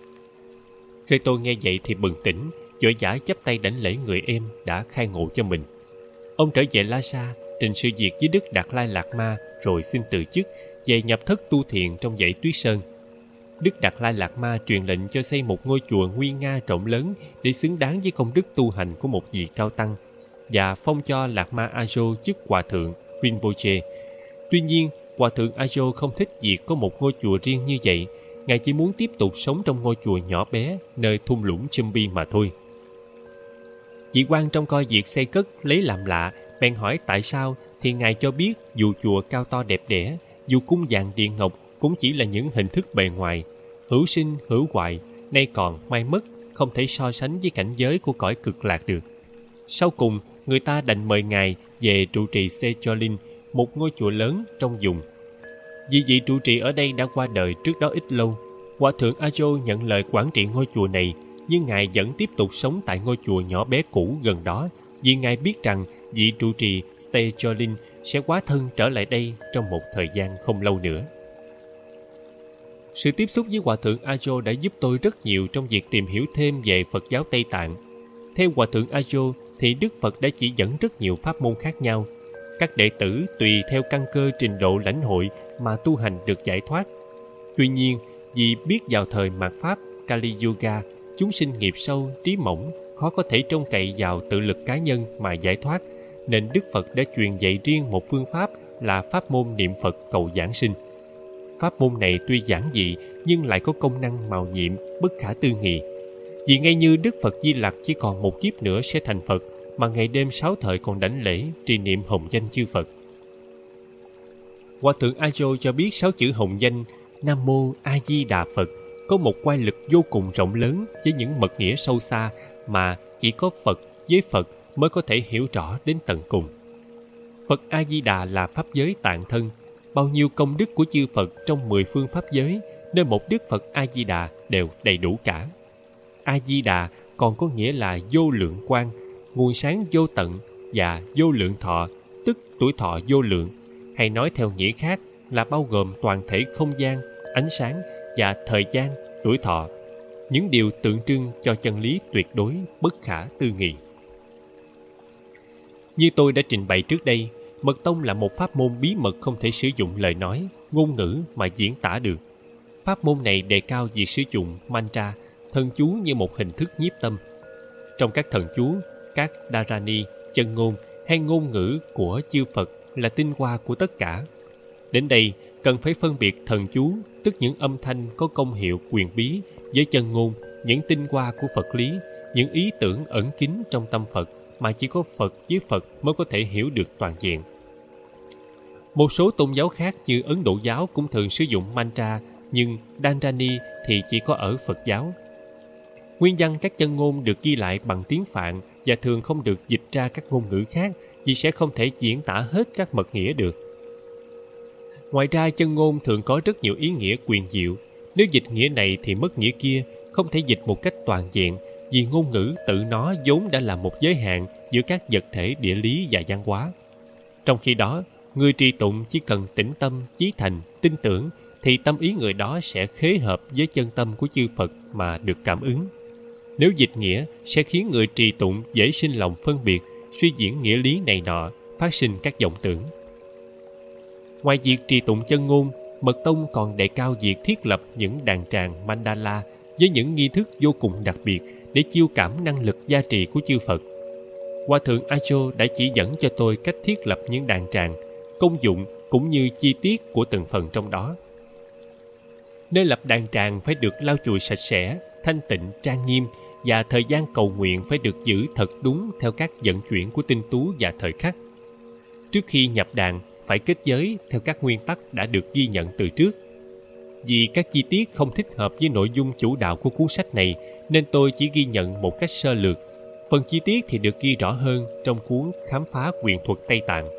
Reto nghe vậy thì bừng tỉnh, vội vã chắp tay đảnh lễ người em đã khai ngộ cho mình. Ông trở về Lhasa, trình sự việc với Đức Đạt Lai Lạt Ma, rồi xin từ chức về nhập thất tu thiền trong dãy Tuyết Sơn. Đức Đạt Lai Lạt Ma truyền lệnh cho xây một ngôi chùa nguy nga rộng lớn để xứng đáng với công đức tu hành của một vị cao tăng, và phong cho Lạt Ma A Chô chức hòa thượng Rinpoche. Tuy nhiên, hòa thượng A Chô không thích việc có một ngôi chùa riêng như vậy. Ngài chỉ muốn tiếp tục sống trong ngôi chùa nhỏ bé nơi thung lũng Chumbi mà thôi. Vị quan trông coi việc xây cất lấy làm lạ, bèn hỏi tại sao, thì ngài cho biết dù chùa cao to đẹp đẽ, dù cung vàng điện ngọc cũng chỉ là những hình thức bề ngoài, hữu sinh hữu hoại, nay còn mai mất, không thể so sánh với cảnh giới của cõi cực lạc được. Sau cùng, người ta đành mời ngài về trụ trì Secholin, một ngôi chùa lớn trong vùng. Vì vị trụ trì ở đây đã qua đời trước đó ít lâu, hòa thượng A Chô nhận lời quản trị ngôi chùa này, nhưng ngài vẫn tiếp tục sống tại ngôi chùa nhỏ bé cũ gần đó, vì ngài biết rằng vị trụ trì Secholin sẽ hóa thân trở lại đây trong một thời gian không lâu nữa. Sự tiếp xúc với hòa thượng A Chô đã giúp tôi rất nhiều trong việc tìm hiểu thêm về Phật giáo Tây Tạng. Theo hòa thượng A Chô thì Đức Phật đã chỉ dẫn rất nhiều pháp môn khác nhau. Các đệ tử tùy theo căn cơ trình độ lãnh hội mà tu hành được giải thoát. Tuy nhiên, vì biết vào thời mạt Pháp, Kali Yuga, chúng sinh nghiệp sâu, trí mỏng, khó có thể trông cậy vào tự lực cá nhân mà giải thoát, nên Đức Phật đã truyền dạy riêng một phương pháp là pháp môn niệm Phật cầu giảng sinh. Pháp môn này tuy giản dị nhưng lại có công năng màu nhiệm, bất khả tư nghị. Vì ngay như Đức Phật Di Lặc chỉ còn một kiếp nữa sẽ thành Phật, mà ngày đêm 6 thời còn đảnh lễ trì niệm hồng danh chư Phật. Hòa thượng A Chô cho biết 6 chữ hồng danh Nam Mô A Di Đà Phật có một oai lực vô cùng rộng lớn với những mật nghĩa sâu xa mà chỉ có Phật với Phật mới có thể hiểu rõ đến tận cùng. Phật A Di Đà là pháp giới tạng thân, bao nhiêu công đức của chư Phật trong 10 phương pháp giới, nên một Đức Phật A Di Đà đều đầy đủ cả. A Di Đà còn có nghĩa là vô lượng quang, nguồn sáng vô tận, và vô lượng thọ, tức tuổi thọ vô lượng, hay nói theo nghĩa khác là bao gồm toàn thể không gian, ánh sáng và thời gian, tuổi thọ, những điều tượng trưng cho chân lý tuyệt đối bất khả tư nghị. Như tôi đã trình bày trước đây, Mật tông là một pháp môn bí mật không thể sử dụng lời nói, ngôn ngữ mà diễn tả được. Pháp môn này đề cao việc sử dụng mantra, thần chú như một hình thức nhiếp tâm. Trong các thần chú, các dharani, chân ngôn hay ngôn ngữ của chư Phật là tinh hoa của tất cả. Đến đây, cần phải phân biệt thần chú, tức những âm thanh có công hiệu quyền bí, với chân ngôn, những tinh hoa của Phật lý, những ý tưởng ẩn kín trong tâm Phật mà chỉ có Phật với Phật mới có thể hiểu được toàn diện. Một số tôn giáo khác như Ấn Độ giáo cũng thường sử dụng mantra, nhưng Dharani thì chỉ có ở Phật giáo. Nguyên văn các chân ngôn được ghi lại bằng tiếng Phạn và thường không được dịch ra các ngôn ngữ khác vì sẽ không thể diễn tả hết các mật nghĩa được. Ngoài ra, chân ngôn thường có rất nhiều ý nghĩa quyền diệu. Nếu dịch nghĩa này thì mất nghĩa kia, không thể dịch một cách toàn diện, vì ngôn ngữ tự nó vốn đã là một giới hạn giữa các vật thể địa lý và văn hóa. Trong khi đó, người trì tụng chỉ cần tĩnh tâm, chí thành, tin tưởng, thì tâm ý người đó sẽ khế hợp với chân tâm của chư Phật mà được cảm ứng. Nếu dịch nghĩa, sẽ khiến người trì tụng dễ sinh lòng phân biệt, suy diễn nghĩa lý này nọ, phát sinh các vọng tưởng. Ngoài việc trì tụng chân ngôn, Mật Tông còn đề cao việc thiết lập những đàn tràng mandala với những nghi thức vô cùng đặc biệt để chiêu cảm năng lực gia trì của chư Phật. Hòa thượng Ajo đã chỉ dẫn cho tôi cách thiết lập những đàn tràng, công dụng cũng như chi tiết của từng phần trong đó. Nơi lập đàn tràng phải được lau chùi sạch sẽ, thanh tịnh, trang nghiêm, và thời gian cầu nguyện phải được giữ thật đúng theo các vận chuyển của tinh tú và thời khắc. Trước khi nhập đàn, phải kết giới theo các nguyên tắc đã được ghi nhận từ trước. Vì các chi tiết không thích hợp với nội dung chủ đạo của cuốn sách này, nên tôi chỉ ghi nhận một cách sơ lược. Phần chi tiết thì được ghi rõ hơn trong cuốn Khám phá quyền thuật Tây Tạng.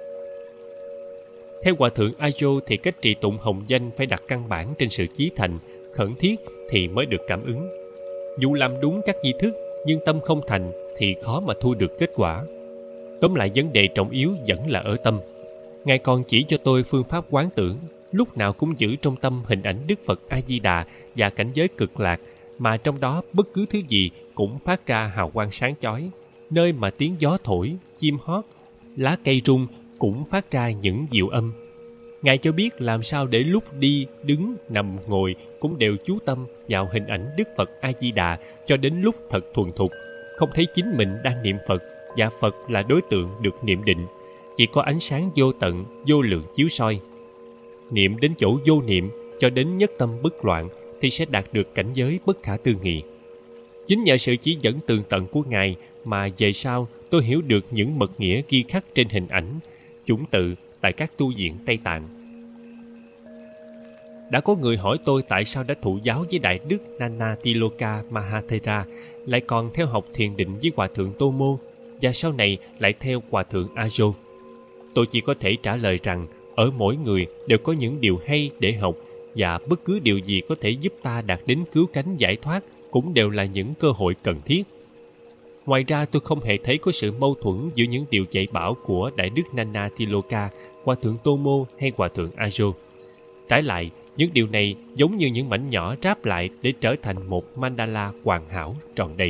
Theo Hòa thượng Ajo thì cách trì tụng hồng danh phải đặt căn bản trên sự chí thành, khẩn thiết thì mới được cảm ứng. Dù làm đúng các nghi thức nhưng tâm không thành thì khó mà thu được kết quả. Tóm lại, vấn đề trọng yếu vẫn là ở tâm. Ngài còn chỉ cho tôi phương pháp quán tưởng, lúc nào cũng giữ trong tâm hình ảnh Đức Phật A-di-đà và cảnh giới cực lạc, mà trong đó bất cứ thứ gì cũng phát ra hào quang sáng chói, nơi mà tiếng gió thổi, chim hót, lá cây rung cũng phát ra những diệu âm. Ngài cho biết làm sao để lúc đi, đứng, nằm, ngồi cũng đều chú tâm vào hình ảnh Đức Phật A-di-đà cho đến lúc thật thuần thục, không thấy chính mình đang niệm Phật và Phật là đối tượng được niệm định, chỉ có ánh sáng vô tận, vô lượng chiếu soi. Niệm đến chỗ vô niệm cho đến nhất tâm bất loạn thì sẽ đạt được cảnh giới bất khả tư nghị. Chính nhờ sự chỉ dẫn tường tận của Ngài mà về sau tôi hiểu được những mật nghĩa ghi khắc trên hình ảnh, chủng tự tại các tu viện Tây Tạng. Đã có người hỏi tôi tại sao đã thụ giáo với Đại Đức Nanatiloka Mahathera, lại còn theo học thiền định với Hòa thượng Tomo, và sau này lại theo Hòa thượng Ajo. Tôi chỉ có thể trả lời rằng ở mỗi người đều có những điều hay để học, và bất cứ điều gì có thể giúp ta đạt đến cứu cánh giải thoát cũng đều là những cơ hội cần thiết. Ngoài ra, tôi không hề thấy có sự mâu thuẫn giữa những điều dạy bảo của Đại Đức Nanatiloka, Hòa thượng Tomo hay Hòa thượng Ajo. Trái lại, những điều này giống như những mảnh nhỏ ráp lại để trở thành một mandala hoàn hảo, tròn đầy.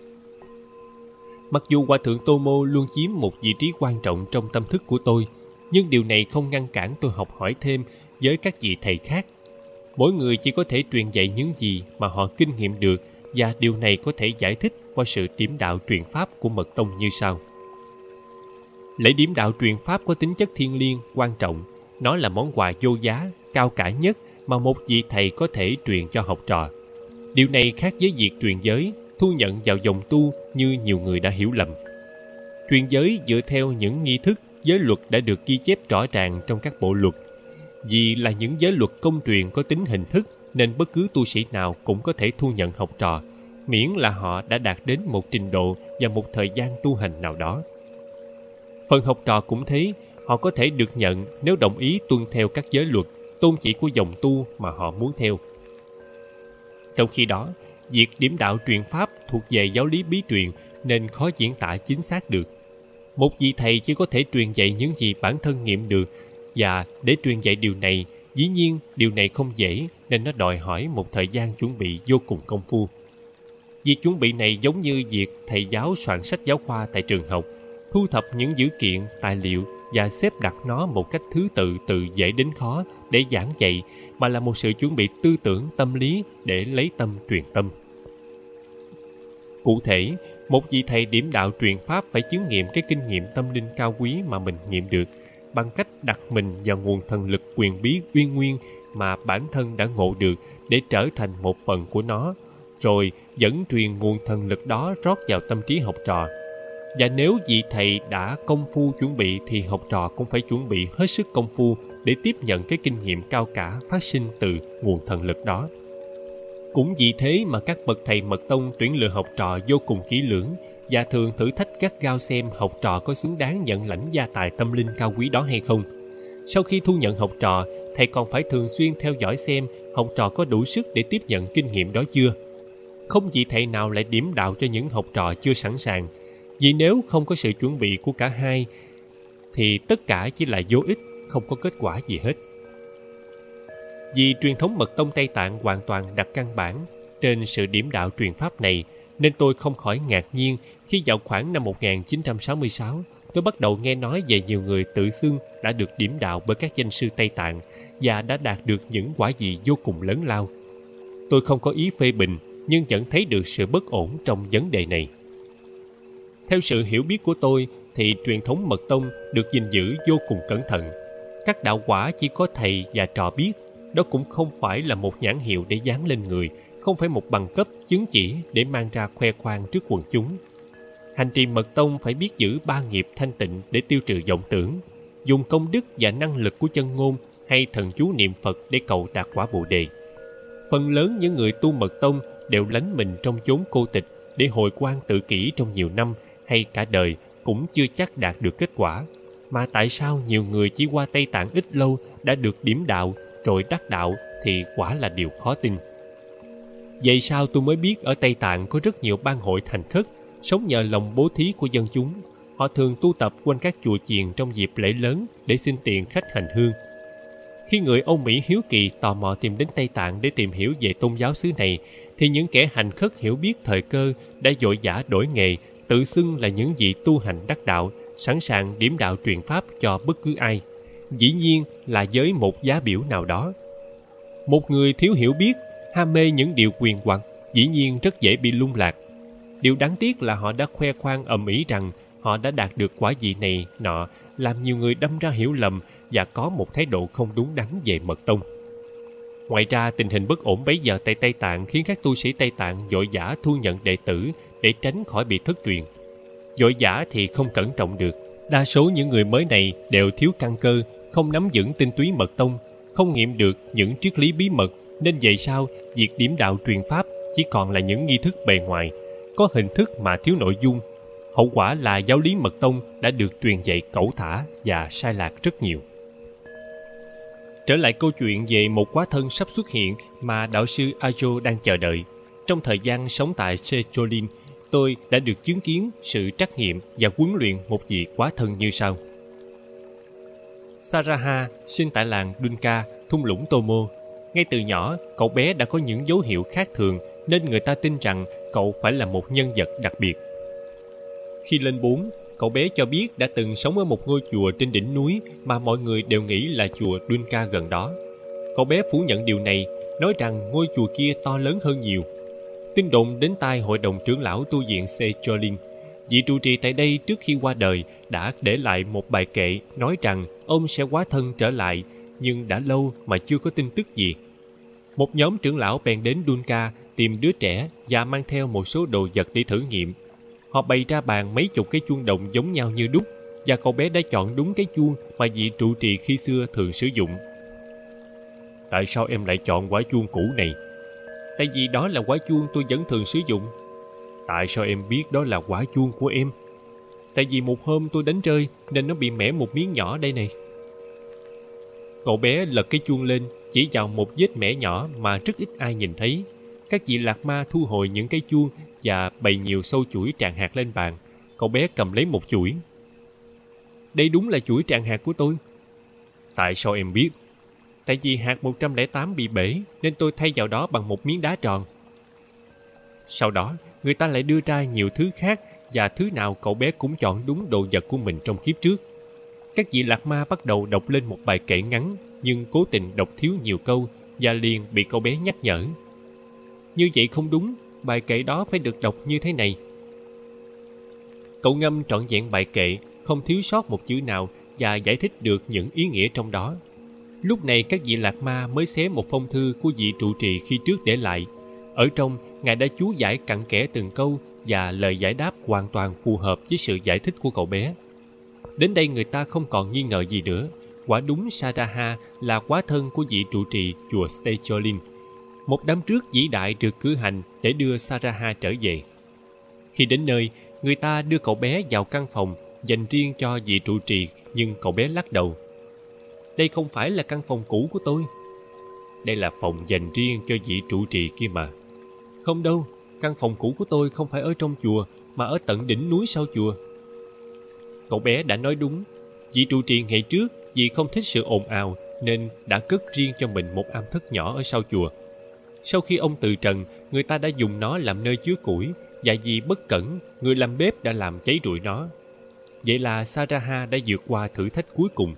Mặc dù Hòa thượng Tomo luôn chiếm một vị trí quan trọng trong tâm thức của tôi, nhưng điều này không ngăn cản tôi học hỏi thêm với các vị thầy khác. Mỗi người chỉ có thể truyền dạy những gì mà họ kinh nghiệm được, và điều này có thể giải thích qua sự điểm đạo truyền pháp của Mật Tông như sau. Lễ điểm đạo truyền pháp có tính chất thiêng liêng, quan trọng. Nó là món quà vô giá, cao cả nhất mà một vị thầy có thể truyền cho học trò. Điều này khác với việc truyền giới, thu nhận vào dòng tu như nhiều người đã hiểu lầm. Truyền giới dựa theo những nghi thức, giới luật đã được ghi chép rõ ràng trong các bộ luật. Vì là những giới luật công truyền có tính hình thức, nên bất cứ tu sĩ nào cũng có thể thu nhận học trò, miễn là họ đã đạt đến một trình độ và một thời gian tu hành nào đó. Phần học trò cũng thế, họ có thể được nhận nếu đồng ý tuân theo các giới luật, tôn chỉ của dòng tu mà họ muốn theo. Trong khi đó, việc điểm đạo truyền pháp thuộc về giáo lý bí truyền nên khó diễn tả chính xác được. Một vị thầy chỉ có thể truyền dạy những gì bản thân nghiệm được, và để truyền dạy điều này, dĩ nhiên điều này không dễ nên nó đòi hỏi một thời gian chuẩn bị vô cùng công phu. Việc chuẩn bị này giống như việc thầy giáo soạn sách giáo khoa tại trường học, thu thập những dữ kiện, tài liệu và xếp đặt nó một cách thứ tự từ dễ đến khó để giảng dạy, mà là một sự chuẩn bị tư tưởng tâm lý để lấy tâm truyền tâm. Cụ thể, một vị thầy điểm đạo truyền pháp phải chứng nghiệm cái kinh nghiệm tâm linh cao quý mà mình nghiệm được, bằng cách đặt mình vào nguồn thần lực quyền bí uyên nguyên mà bản thân đã ngộ được để trở thành một phần của nó, rồi dẫn truyền nguồn thần lực đó rót vào tâm trí học trò. Và nếu vị thầy đã công phu chuẩn bị thì học trò cũng phải chuẩn bị hết sức công phu để tiếp nhận cái kinh nghiệm cao cả phát sinh từ nguồn thần lực đó. Cũng vì thế mà các bậc thầy Mật Tông tuyển lựa học trò vô cùng kỹ lưỡng và thường thử thách gắt gao xem học trò có xứng đáng nhận lãnh gia tài tâm linh cao quý đó hay không. Sau khi thu nhận học trò, thầy còn phải thường xuyên theo dõi xem học trò có đủ sức để tiếp nhận kinh nghiệm đó chưa. Không vì thầy nào lại điểm đạo cho những học trò chưa sẵn sàng, vì nếu không có sự chuẩn bị của cả hai thì tất cả chỉ là vô ích, không có kết quả gì hết. Vì truyền thống mật tông Tây Tạng hoàn toàn đặt căn bản trên sự điểm đạo truyền pháp này, nên tôi không khỏi ngạc nhiên khi vào khoảng năm 1966, tôi bắt đầu nghe nói về nhiều người tự xưng đã được điểm đạo bởi các danh sư Tây Tạng và đã đạt được những quả gì vô cùng lớn lao. Tôi không có ý phê bình, nhưng vẫn thấy được sự bất ổn trong vấn đề này. Theo sự hiểu biết của tôi, thì truyền thống mật tông được gìn giữ vô cùng cẩn thận. Các đạo quả chỉ có thầy và trò biết, đó cũng không phải là một nhãn hiệu để dán lên người, không phải một bằng cấp chứng chỉ để mang ra khoe khoang trước quần chúng. Hành trì mật tông phải biết giữ ba nghiệp thanh tịnh để tiêu trừ vọng tưởng, dùng công đức và năng lực của chân ngôn hay thần chú niệm Phật để cầu đạt quả Bồ đề. Phần lớn những người tu mật tông đều lánh mình trong chốn cô tịch để hội quan tự kỷ trong nhiều năm hay cả đời cũng chưa chắc đạt được kết quả. Mà tại sao nhiều người chỉ qua Tây Tạng ít lâu đã được điểm đạo rồi đắc đạo thì quả là điều khó tin. Vậy sao tôi mới biết ở Tây Tạng có rất nhiều ban hội thành khất, sống nhờ lòng bố thí của dân chúng. Họ thường tu tập quanh các chùa chiền trong dịp lễ lớn để xin tiền khách hành hương. Khi người Âu Mỹ hiếu kỳ tò mò tìm đến Tây Tạng để tìm hiểu về tôn giáo xứ này, thì những kẻ hành khất hiểu biết thời cơ đã vội vã đổi nghề, tự xưng là những vị tu hành đắc đạo, sẵn sàng điểm đạo truyền pháp cho bất cứ ai, dĩ nhiên là với một giá biểu nào đó. Một người thiếu hiểu biết, ham mê những điều quyền hoặc, dĩ nhiên rất dễ bị lung lạc. Điều đáng tiếc là họ đã khoe khoang ầm ĩ rằng họ đã đạt được quả vị này nọ, làm nhiều người đâm ra hiểu lầm và có một thái độ không đúng đắn về mật tông. Ngoài ra, tình hình bất ổn bấy giờ tại Tây Tạng khiến các tu sĩ Tây Tạng vội vã thu nhận đệ tử để tránh khỏi bị thất truyền. Vội vã thì không cẩn trọng được. Đa số những người mới này đều thiếu căn cơ, không nắm vững tinh túy mật tông, không nghiệm được những triết lý bí mật, nên về sau việc điểm đạo truyền pháp chỉ còn là những nghi thức bề ngoài, có hình thức mà thiếu nội dung. Hậu quả là giáo lý mật tông đã được truyền dạy cẩu thả và sai lạc rất nhiều. Trở lại câu chuyện về một quá thân sắp xuất hiện mà đạo sư Ajo đang chờ đợi. Trong thời gian sống tại Secholin, tôi đã được chứng kiến sự trắc nghiệm và huấn luyện một vị quá thân như sau. Saraha sinh tại làng Dunka, thung lũng Tomo. Ngay từ nhỏ, cậu bé đã có những dấu hiệu khác thường nên người ta tin rằng cậu phải là một nhân vật đặc biệt. Khi lên 4, cậu bé cho biết đã từng sống ở một ngôi chùa trên đỉnh núi mà mọi người đều nghĩ là chùa Dunka gần đó. Cậu bé phủ nhận điều này, nói rằng ngôi chùa kia to lớn hơn nhiều. Tin đồn đến tai hội đồng trưởng lão tu viện Secholin. Vị trụ trì tại đây trước khi qua đời đã để lại một bài kệ nói rằng ông sẽ hóa thân trở lại, nhưng đã lâu mà chưa có tin tức gì. Một nhóm trưởng lão bèn đến Dunka tìm đứa trẻ và mang theo một số đồ vật để thử nghiệm. Họ bày ra bàn mấy chục cái chuông đồng giống nhau như đúc, và cậu bé đã chọn đúng cái chuông mà vị trụ trì khi xưa thường sử dụng. Tại sao em lại chọn quả chuông cũ này? Tại vì đó là quả chuông tôi vẫn thường sử dụng. Tại sao em biết đó là quả chuông của em? Tại vì một hôm tôi đánh rơi nên nó bị mẻ một miếng nhỏ đây này. Cậu bé lật cái chuông lên, chỉ vào một vết mẻ nhỏ mà rất ít ai nhìn thấy. Các vị lạc ma thu hồi những cái chuông và bày nhiều sâu chuỗi tràng hạt lên bàn. Cậu bé cầm lấy một chuỗi. Đây đúng là chuỗi tràng hạt của tôi. Tại sao em biết? Tại vì hạt 108 bị bể nên tôi thay vào đó bằng một miếng đá tròn. Sau đó, người ta lại đưa ra nhiều thứ khác và thứ nào cậu bé cũng chọn đúng đồ vật của mình trong kiếp trước. Các vị lạc ma bắt đầu đọc lên một bài kệ ngắn nhưng cố tình đọc thiếu nhiều câu và liền bị cậu bé nhắc nhở. Như vậy không đúng, bài kệ đó phải được đọc như thế này. Cậu ngâm trọn vẹn bài kệ, không thiếu sót một chữ nào và giải thích được những ý nghĩa trong đó. Lúc này các vị lạc ma mới xé một phong thư của vị trụ trì khi trước để lại. Ở trong, ngài đã chú giải cặn kẽ từng câu và lời giải đáp hoàn toàn phù hợp với sự giải thích của cậu bé. Đến đây người ta không còn nghi ngờ gì nữa. Quả đúng Saraha là quá thân của vị trụ trì chùa Secholin. Một đám trước vĩ đại được cử hành để đưa Saraha trở về. Khi đến nơi, người ta đưa cậu bé vào căn phòng dành riêng cho vị trụ trì, nhưng cậu bé lắc đầu. đây không phải là căn phòng cũ của tôi. Đây là phòng dành riêng cho vị trụ trì kia mà. Không đâu, căn phòng cũ của tôi không phải ở trong chùa, mà ở tận đỉnh núi sau chùa. Cậu bé đã nói đúng. Vị trụ trì ngày trước vì không thích sự ồn ào nên đã cất riêng cho mình một am thất nhỏ ở sau chùa. Sau khi ông từ trần, người ta đã dùng nó làm nơi chứa củi, và vì bất cẩn, người làm bếp đã làm cháy rụi nó. Vậy là Saraha đã vượt qua thử thách cuối cùng.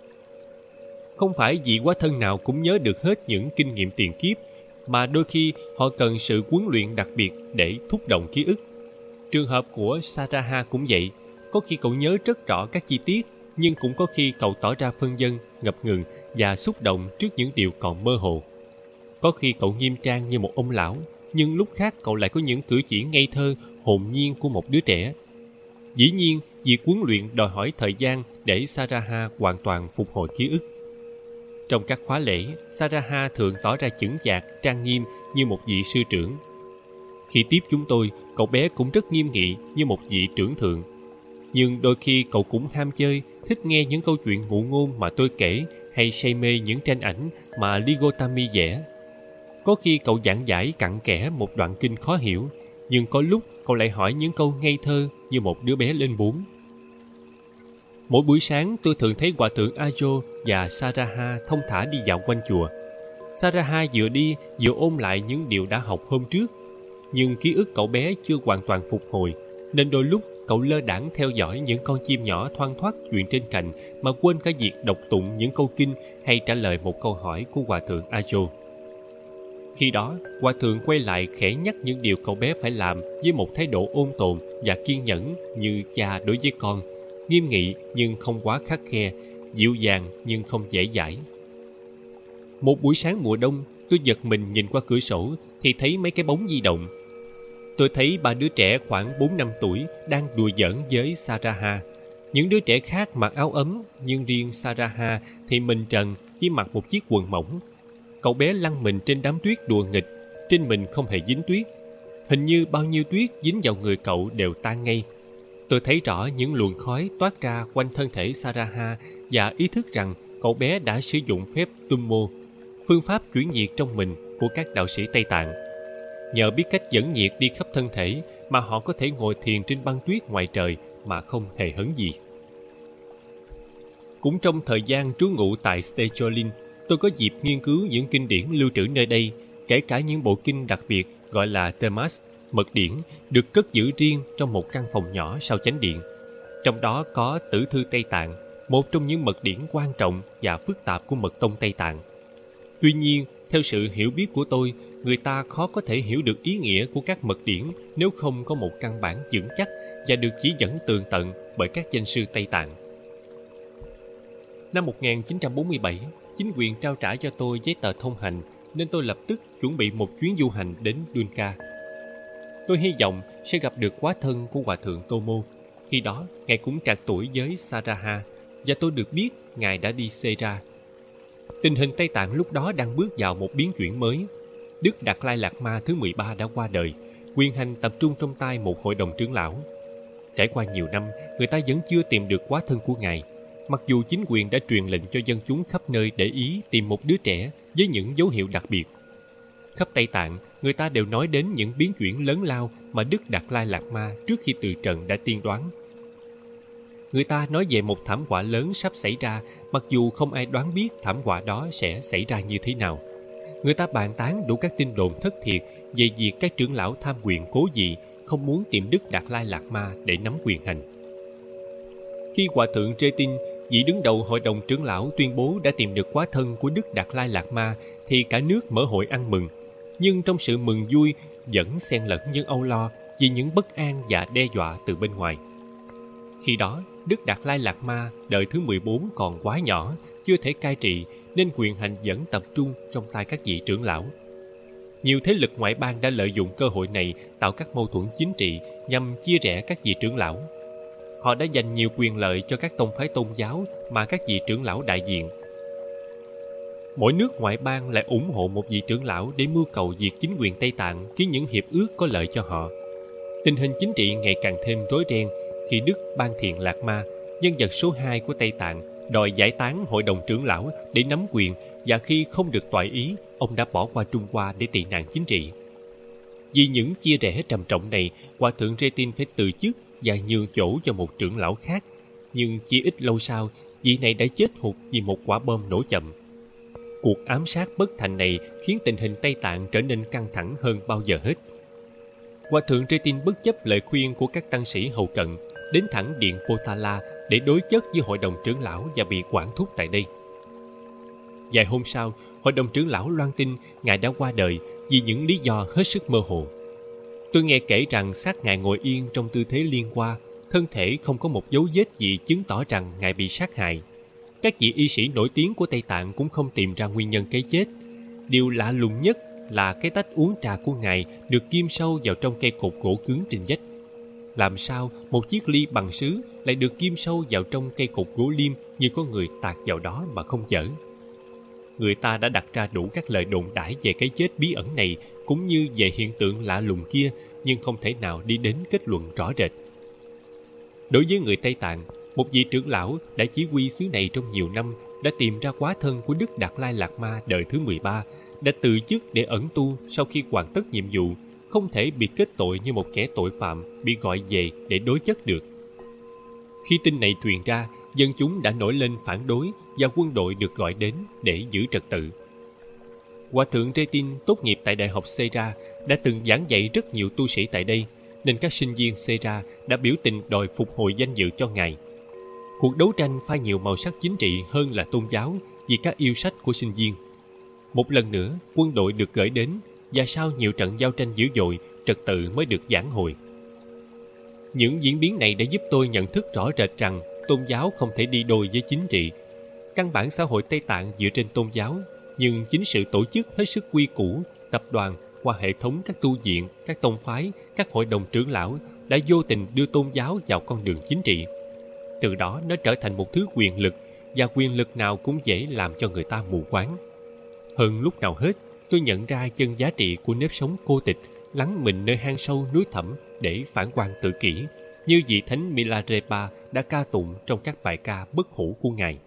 Không phải vị quá thân nào cũng nhớ được hết những kinh nghiệm tiền kiếp, mà đôi khi họ cần sự huấn luyện đặc biệt để thúc động ký ức. Trường hợp của Saraha cũng vậy. Có khi cậu nhớ rất rõ các chi tiết, nhưng cũng có khi cậu tỏ ra phân vân, ngập ngừng và xúc động trước những điều còn mơ hồ. Có khi cậu nghiêm trang như một ông lão, nhưng lúc khác cậu lại có những cử chỉ ngây thơ, hồn nhiên của một đứa trẻ. Dĩ nhiên, việc huấn luyện đòi hỏi thời gian để Saraha hoàn toàn phục hồi ký ức. Trong các khóa lễ, Saraha thường tỏ ra chững chạc, trang nghiêm như một vị sư trưởng. Khi tiếp chúng tôi, cậu bé cũng rất nghiêm nghị như một vị trưởng thượng. Nhưng đôi khi cậu cũng ham chơi, thích nghe những câu chuyện ngụ ngôn mà tôi kể hay say mê những tranh ảnh mà Ligotami vẽ. Có khi cậu giảng giải cặn kẽ một đoạn kinh khó hiểu, nhưng có lúc cậu lại hỏi những câu ngây thơ như một đứa bé lên 4. Mỗi buổi sáng tôi thường thấy Hòa thượng Ajo và Saraha thông thả đi dạo quanh chùa. Saraha vừa đi vừa ôn lại những điều đã học hôm trước. Nhưng ký ức cậu bé chưa hoàn toàn phục hồi, nên đôi lúc cậu lơ đãng theo dõi những con chim nhỏ thoăn thoắt chuyện trên cành mà quên cả việc đọc tụng những câu kinh hay trả lời một câu hỏi của Hòa thượng Ajo. Khi đó, Hòa thượng quay lại khẽ nhắc những điều cậu bé phải làm với một thái độ ôn tồn và kiên nhẫn như cha đối với con, nghiêm nghị nhưng không quá khắt khe, dịu dàng nhưng không dễ dãi. Một buổi sáng mùa đông, tôi giật mình nhìn qua cửa sổ thì thấy mấy cái bóng di động. Tôi thấy 3 đứa trẻ khoảng 4-5 tuổi đang đùa giỡn với Saraha. Những đứa trẻ khác mặc áo ấm, nhưng riêng Saraha thì mình trần, chỉ mặc một chiếc quần mỏng. Cậu bé lăn mình trên đám tuyết đùa nghịch, trên mình không hề dính tuyết. Hình như bao nhiêu tuyết dính vào người cậu đều tan ngay. Tôi thấy rõ những luồng khói toát ra quanh thân thể Saraha và ý thức rằng cậu bé đã sử dụng phép Tummo, phương pháp chuyển nhiệt trong mình của các đạo sĩ Tây Tạng. Nhờ biết cách dẫn nhiệt đi khắp thân thể mà họ có thể ngồi thiền trên băng tuyết ngoài trời mà không hề hấn gì. Cũng trong thời gian trú ngụ tại Stecholin, tôi có dịp nghiên cứu những kinh điển lưu trữ nơi đây, kể cả những bộ kinh đặc biệt gọi là Temas, mật điển, được cất giữ riêng trong một căn phòng nhỏ sau chánh điện. Trong đó có Tử thư Tây Tạng, một trong những mật điển quan trọng và phức tạp của mật tông Tây Tạng. Tuy nhiên, theo sự hiểu biết của tôi, người ta khó có thể hiểu được ý nghĩa của các mật điển nếu không có một căn bản vững chắc và được chỉ dẫn tường tận bởi các danh sư Tây Tạng. Năm 1947, chính quyền trao trả cho tôi giấy tờ thông hành nên tôi lập tức chuẩn bị một chuyến du hành đến Dunka. Tôi hy vọng sẽ gặp được quá thân của Hòa thượng Tomo. Khi đó, ngài cũng trạc tuổi với Saraha và tôi được biết ngài đã đi Sera. Tình hình Tây Tạng lúc đó đang bước vào một biến chuyển mới. Đức Đạt Lai Lạt Ma thứ 13 đã qua đời, quyền hành tập trung trong tay một hội đồng trưởng lão. Trải qua nhiều năm, người ta vẫn chưa tìm được quá thân của ngài, mặc dù chính quyền đã truyền lệnh cho dân chúng khắp nơi để ý tìm một đứa trẻ với những dấu hiệu đặc biệt. Khắp Tây Tạng, người ta đều nói đến những biến chuyển lớn lao mà Đức Đạt Lai Lạt Ma trước khi từ trần đã tiên đoán. Người ta nói về một thảm họa lớn sắp xảy ra, mặc dù không ai đoán biết thảm họa đó sẽ xảy ra như thế nào. Người ta bàn tán đủ các tin đồn thất thiệt về việc các trưởng lão tham quyền cố dị không muốn tìm Đức Đạt Lai Lạt Ma để nắm quyền hành. Khi Hòa thượng Tretin, vị đứng đầu hội đồng trưởng lão, tuyên bố đã tìm được quá thân của Đức Đạt Lai Lạt Ma, thì cả nước mở hội ăn mừng. Nhưng trong sự mừng vui vẫn xen lẫn những âu lo vì những bất an và đe dọa từ bên ngoài. Khi đó, Đức Đạt Lai Lạt Ma đời thứ 14 còn quá nhỏ, chưa thể cai trị, nên quyền hành vẫn tập trung trong tay các vị trưởng lão. Nhiều thế lực ngoại bang đã lợi dụng cơ hội này tạo các mâu thuẫn chính trị nhằm chia rẽ các vị trưởng lão. Họ đã dành nhiều quyền lợi cho các tông phái tôn giáo mà các vị trưởng lão đại diện. Mỗi nước ngoại bang lại ủng hộ một vị trưởng lão để mưu cầu việc chính quyền Tây Tạng ký những hiệp ước có lợi cho họ. Tình hình chính trị ngày càng thêm rối ren khi Đức Ban Thiện Lạt Ma, nhân vật số 2 của Tây Tạng, đòi giải tán hội đồng trưởng lão để nắm quyền, và khi không được toại ý, ông đã bỏ qua Trung Hoa để tị nạn chính trị. Vì những chia rẽ trầm trọng này, Hòa thượng Retin phải từ chức và nhường chỗ cho một trưởng lão khác. Nhưng chỉ ít lâu sau, vị này đã chết hụt vì một quả bom nổ chậm. Cuộc ám sát bất thành này khiến tình hình Tây Tạng trở nên căng thẳng hơn bao giờ hết. Hòa thượng Retin bất chấp lời khuyên của các tăng sĩ hầu cận, đến thẳng điện Potala để đối chất với hội đồng trưởng lão và bị quản thúc tại đây. Vài hôm sau, hội đồng trưởng lão loan tin ngài đã qua đời vì những lý do hết sức mơ hồ. Tôi nghe kể rằng xác ngài ngồi yên trong tư thế liên hoa, thân thể không có một dấu vết gì chứng tỏ rằng ngài bị sát hại. Các vị y sĩ nổi tiếng của Tây Tạng cũng không tìm ra nguyên nhân cái chết. Điều lạ lùng nhất là cái tách uống trà của ngài được ghim sâu vào trong cây cột gỗ cứng trên vách. Làm sao một chiếc ly bằng sứ lại được ghim sâu vào trong cây cột gỗ liêm như có người tạt vào đó mà không dở? Người ta đã đặt ra đủ các lời đồn đãi về cái chết bí ẩn này cũng như về hiện tượng lạ lùng kia, nhưng không thể nào đi đến kết luận rõ rệt. Đối với người Tây Tạng, một vị trưởng lão đã chỉ huy xứ này trong nhiều năm đã tìm ra quá thân của Đức Đạt Lai Lạt Ma đời thứ 13, đã từ chức để ẩn tu sau khi hoàn tất nhiệm vụ, không thể bị kết tội như một kẻ tội phạm bị gọi về để đối chất được. Khi tin này truyền ra, dân chúng đã nổi lên phản đối và quân đội được gọi đến để giữ trật tự. Hòa thượng Retin tốt nghiệp tại Đại học Sera, đã từng giảng dạy rất nhiều tu sĩ tại đây, nên các sinh viên Sera đã biểu tình đòi phục hồi danh dự cho ngài. Cuộc đấu tranh pha nhiều màu sắc chính trị hơn là tôn giáo vì các yêu sách của sinh viên. Một lần nữa, quân đội được gửi đến, và sau nhiều trận giao tranh dữ dội, trật tự mới được vãn hồi. Những diễn biến này đã giúp tôi nhận thức rõ rệt rằng tôn giáo không thể đi đôi với chính trị. Căn bản xã hội Tây Tạng dựa trên tôn giáo, nhưng chính sự tổ chức hết sức quy củ, tập đoàn qua hệ thống các tu viện, các tông phái, các hội đồng trưởng lão đã vô tình đưa tôn giáo vào con đường chính trị. Từ đó nó trở thành một thứ quyền lực, và quyền lực nào cũng dễ làm cho người ta mù quáng. Hơn lúc nào hết, tôi nhận ra chân giá trị của nếp sống cô tịch, lắng mình nơi hang sâu núi thẳm để phản quan tự kỷ, như vị thánh Milarepa đã ca tụng trong các bài ca bất hủ của ngài.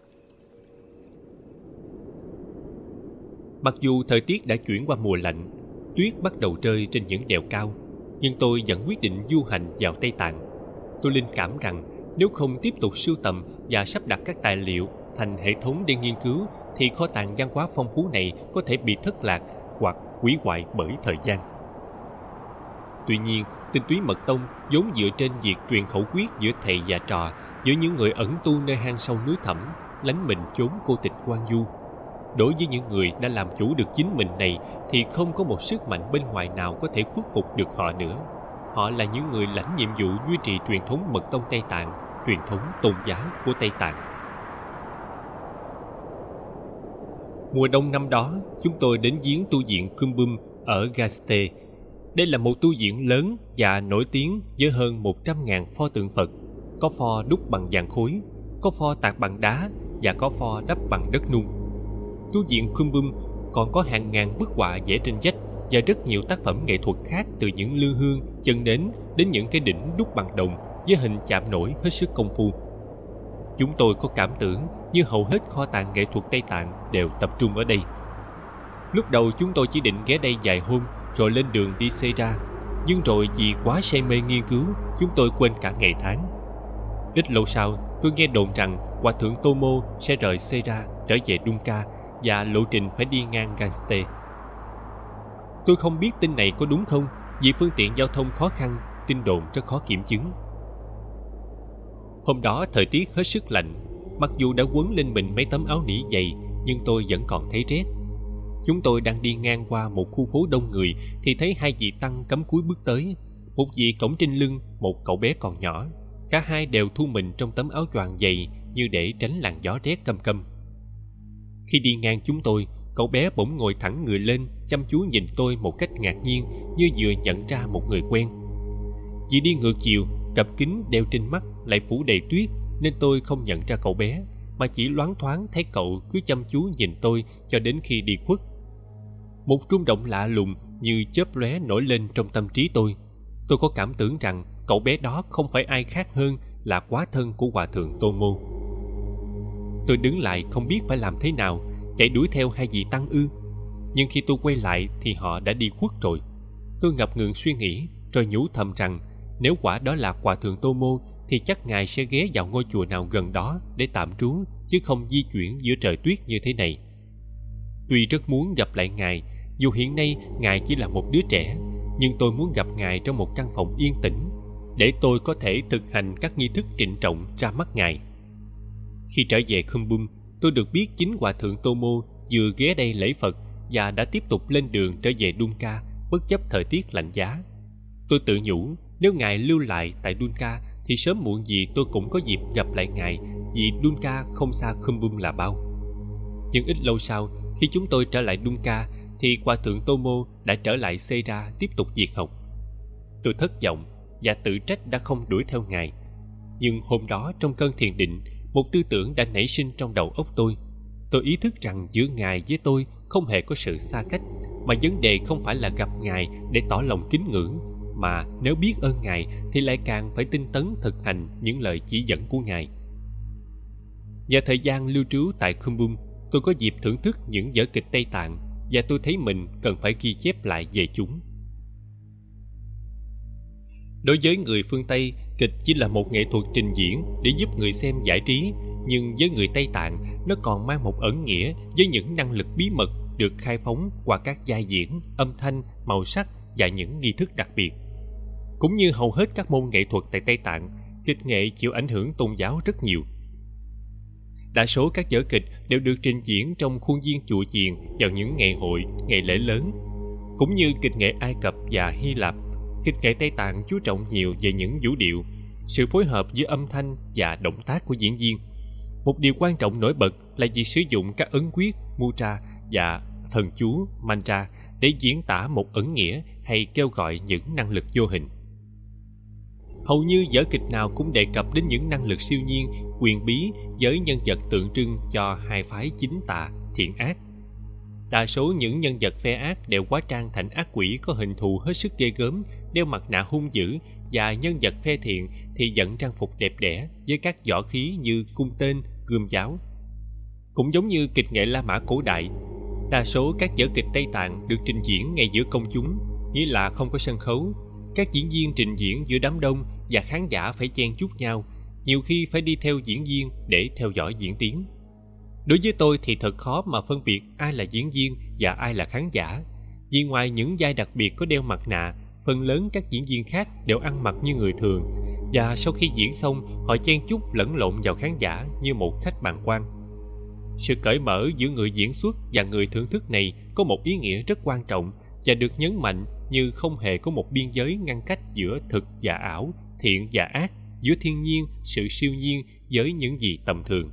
Mặc dù thời tiết đã chuyển qua mùa lạnh, tuyết bắt đầu rơi trên những đèo cao, nhưng tôi vẫn quyết định du hành vào Tây Tạng. Tôi linh cảm rằng nếu không tiếp tục sưu tầm và sắp đặt các tài liệu thành hệ thống để nghiên cứu, thì kho tàng văn hóa phong phú này có thể bị thất lạc hoặc hủy hoại bởi thời gian. Tuy nhiên, Tinh Túy Mật Tông vốn dựa trên việc truyền khẩu quyết giữa thầy và trò, giữa những người ẩn tu nơi hang sâu núi thẳm, lánh mình chốn cô tịch quan du. Đối với những người đã làm chủ được chính mình này, thì không có một sức mạnh bên ngoài nào có thể khuất phục được họ nữa. Họ là những người lãnh nhiệm vụ duy trì truyền thống Mật Tông Tây Tạng, truyền thống tôn giáo của Tây Tạng. Mùa đông năm đó, chúng tôi đến viếng tu viện Kumbum ở Gaste. Đây là một tu viện lớn và nổi tiếng với hơn 100.000 pho tượng Phật, có pho đúc bằng vàng khối, có pho tạc bằng đá và có pho đắp bằng đất nung. Tu viện Kumbum còn có hàng ngàn bức họa vẽ trên vách và rất nhiều tác phẩm nghệ thuật khác, từ những lư hương, chân nến đến những cái đỉnh đúc bằng đồng với hình chạm nổi hết sức công phu. Chúng tôi có cảm tưởng như hầu hết kho tàng nghệ thuật Tây Tạng đều tập trung ở đây. Lúc đầu chúng tôi chỉ định ghé đây vài hôm rồi lên đường đi Sera, nhưng rồi vì quá say mê nghiên cứu, chúng tôi quên cả ngày tháng. Ít lâu sau, tôi nghe đồn rằng Hòa thượng Tomo sẽ rời Sera trở về Dunka và lộ trình phải đi ngang Gaste. Tôi không biết tin này có đúng không, vì phương tiện giao thông khó khăn, tin đồn rất khó kiểm chứng. Hôm đó thời tiết hết sức lạnh, mặc dù đã quấn lên mình mấy tấm áo nỉ dày, nhưng tôi vẫn còn thấy rét. Chúng tôi đang đi ngang qua một khu phố đông người thì thấy hai vị tăng cắm cúi bước tới, một vị cõng trên lưng một cậu bé còn nhỏ. Cả hai đều thu mình trong tấm áo choàng dày như để tránh làn gió rét căm căm. Khi đi ngang chúng tôi, cậu bé bỗng ngồi thẳng người lên, chăm chú nhìn tôi một cách ngạc nhiên, như vừa nhận ra một người quen. Vì đi ngược chiều, cặp kính đeo trên mắt lại phủ đầy tuyết, nên tôi không nhận ra cậu bé, mà chỉ loáng thoáng thấy cậu cứ chăm chú nhìn tôi cho đến khi đi khuất. Một rung động lạ lùng như chớp lóe nổi lên trong tâm trí tôi. Tôi có cảm tưởng rằng cậu bé đó không phải ai khác hơn là quá thân của Hòa thượng Tomo. Tôi đứng lại không biết phải làm thế nào, chạy đuổi theo hai vị tăng ư? Nhưng khi tôi quay lại thì họ đã đi khuất rồi. Tôi ngập ngừng suy nghĩ, rồi nhủ thầm rằng nếu quả đó là Hòa thượng Tô Mô thì chắc ngài sẽ ghé vào ngôi chùa nào gần đó để tạm trú, chứ không di chuyển giữa trời tuyết như thế này. Tuy rất muốn gặp lại ngài, dù hiện nay ngài chỉ là một đứa trẻ, nhưng tôi muốn gặp ngài trong một căn phòng yên tĩnh, để tôi có thể thực hành các nghi thức trịnh trọng ra mắt ngài. Khi trở về Khum Bum, tôi được biết chính Hòa thượng Tô Mô vừa ghé đây lễ Phật và đã tiếp tục lên đường trở về Dunca bất chấp thời tiết lạnh giá. Tôi tự nhủ nếu ngài lưu lại tại Dunca thì sớm muộn gì tôi cũng có dịp gặp lại ngài, vì Dunca không xa Khum Bum là bao. Nhưng ít lâu sau, khi chúng tôi trở lại Dunca thì Hòa thượng Tô Mô đã trở lại Seira tiếp tục việc học. Tôi thất vọng và tự trách đã không đuổi theo ngài. Nhưng hôm đó trong cơn thiền định, một tư tưởng đã nảy sinh trong đầu óc tôi. Tôi ý thức rằng giữa ngài với tôi không hề có sự xa cách, mà vấn đề không phải là gặp ngài để tỏ lòng kính ngưỡng, mà nếu biết ơn ngài thì lại càng phải tinh tấn thực hành những lời chỉ dẫn của ngài. Nhờ thời gian lưu trú tại Khum Bum, tôi có dịp thưởng thức những vở kịch Tây Tạng, và tôi thấy mình cần phải ghi chép lại về chúng. Đối với người phương Tây, kịch chỉ là một nghệ thuật trình diễn để giúp người xem giải trí, nhưng với người Tây Tạng, nó còn mang một ẩn nghĩa với những năng lực bí mật được khai phóng qua các vai diễn, âm thanh, màu sắc và những nghi thức đặc biệt. Cũng như hầu hết các môn nghệ thuật tại Tây Tạng, kịch nghệ chịu ảnh hưởng tôn giáo rất nhiều. Đa số các vở kịch đều được trình diễn trong khuôn viên chùa chiền vào những ngày hội, ngày lễ lớn. Cũng như kịch nghệ Ai Cập và Hy Lạp, kịch nghệ Tây Tạng chú trọng nhiều về những vũ điệu, sự phối hợp giữa âm thanh và động tác của diễn viên. Một điều quan trọng nổi bật là việc sử dụng các ấn quyết, mudra và thần chú, mantra để diễn tả một ẩn nghĩa hay kêu gọi những năng lực vô hình. Hầu như vở kịch nào cũng đề cập đến những năng lực siêu nhiên, quyền bí với nhân vật tượng trưng cho hai phái chính tà, thiện ác. Đa số những nhân vật phe ác đều hóa trang thành ác quỷ có hình thù hết sức ghê gớm, đeo mặt nạ hung dữ, và nhân vật phe thiện thì dẫn trang phục đẹp đẽ với các võ khí như cung tên, gươm giáo. Cũng giống như kịch nghệ La Mã cổ đại, đa số các vở kịch Tây Tạng được trình diễn ngay giữa công chúng, nghĩa là không có sân khấu. Các diễn viên trình diễn giữa đám đông và khán giả phải chen chúc nhau, nhiều khi phải đi theo diễn viên để theo dõi diễn tiến. Đối với tôi thì thật khó mà phân biệt ai là diễn viên và ai là khán giả, vì ngoài những vai đặc biệt có đeo mặt nạ, phần lớn các diễn viên khác đều ăn mặc như người thường, và sau khi diễn xong họ chen chúc lẫn lộn vào khán giả như một khách bàng quan. Sự cởi mở giữa người diễn xuất và người thưởng thức này có một ý nghĩa rất quan trọng và được nhấn mạnh, như không hề có một biên giới ngăn cách giữa thực và ảo, thiện và ác, giữa thiên nhiên, sự siêu nhiên với những gì tầm thường.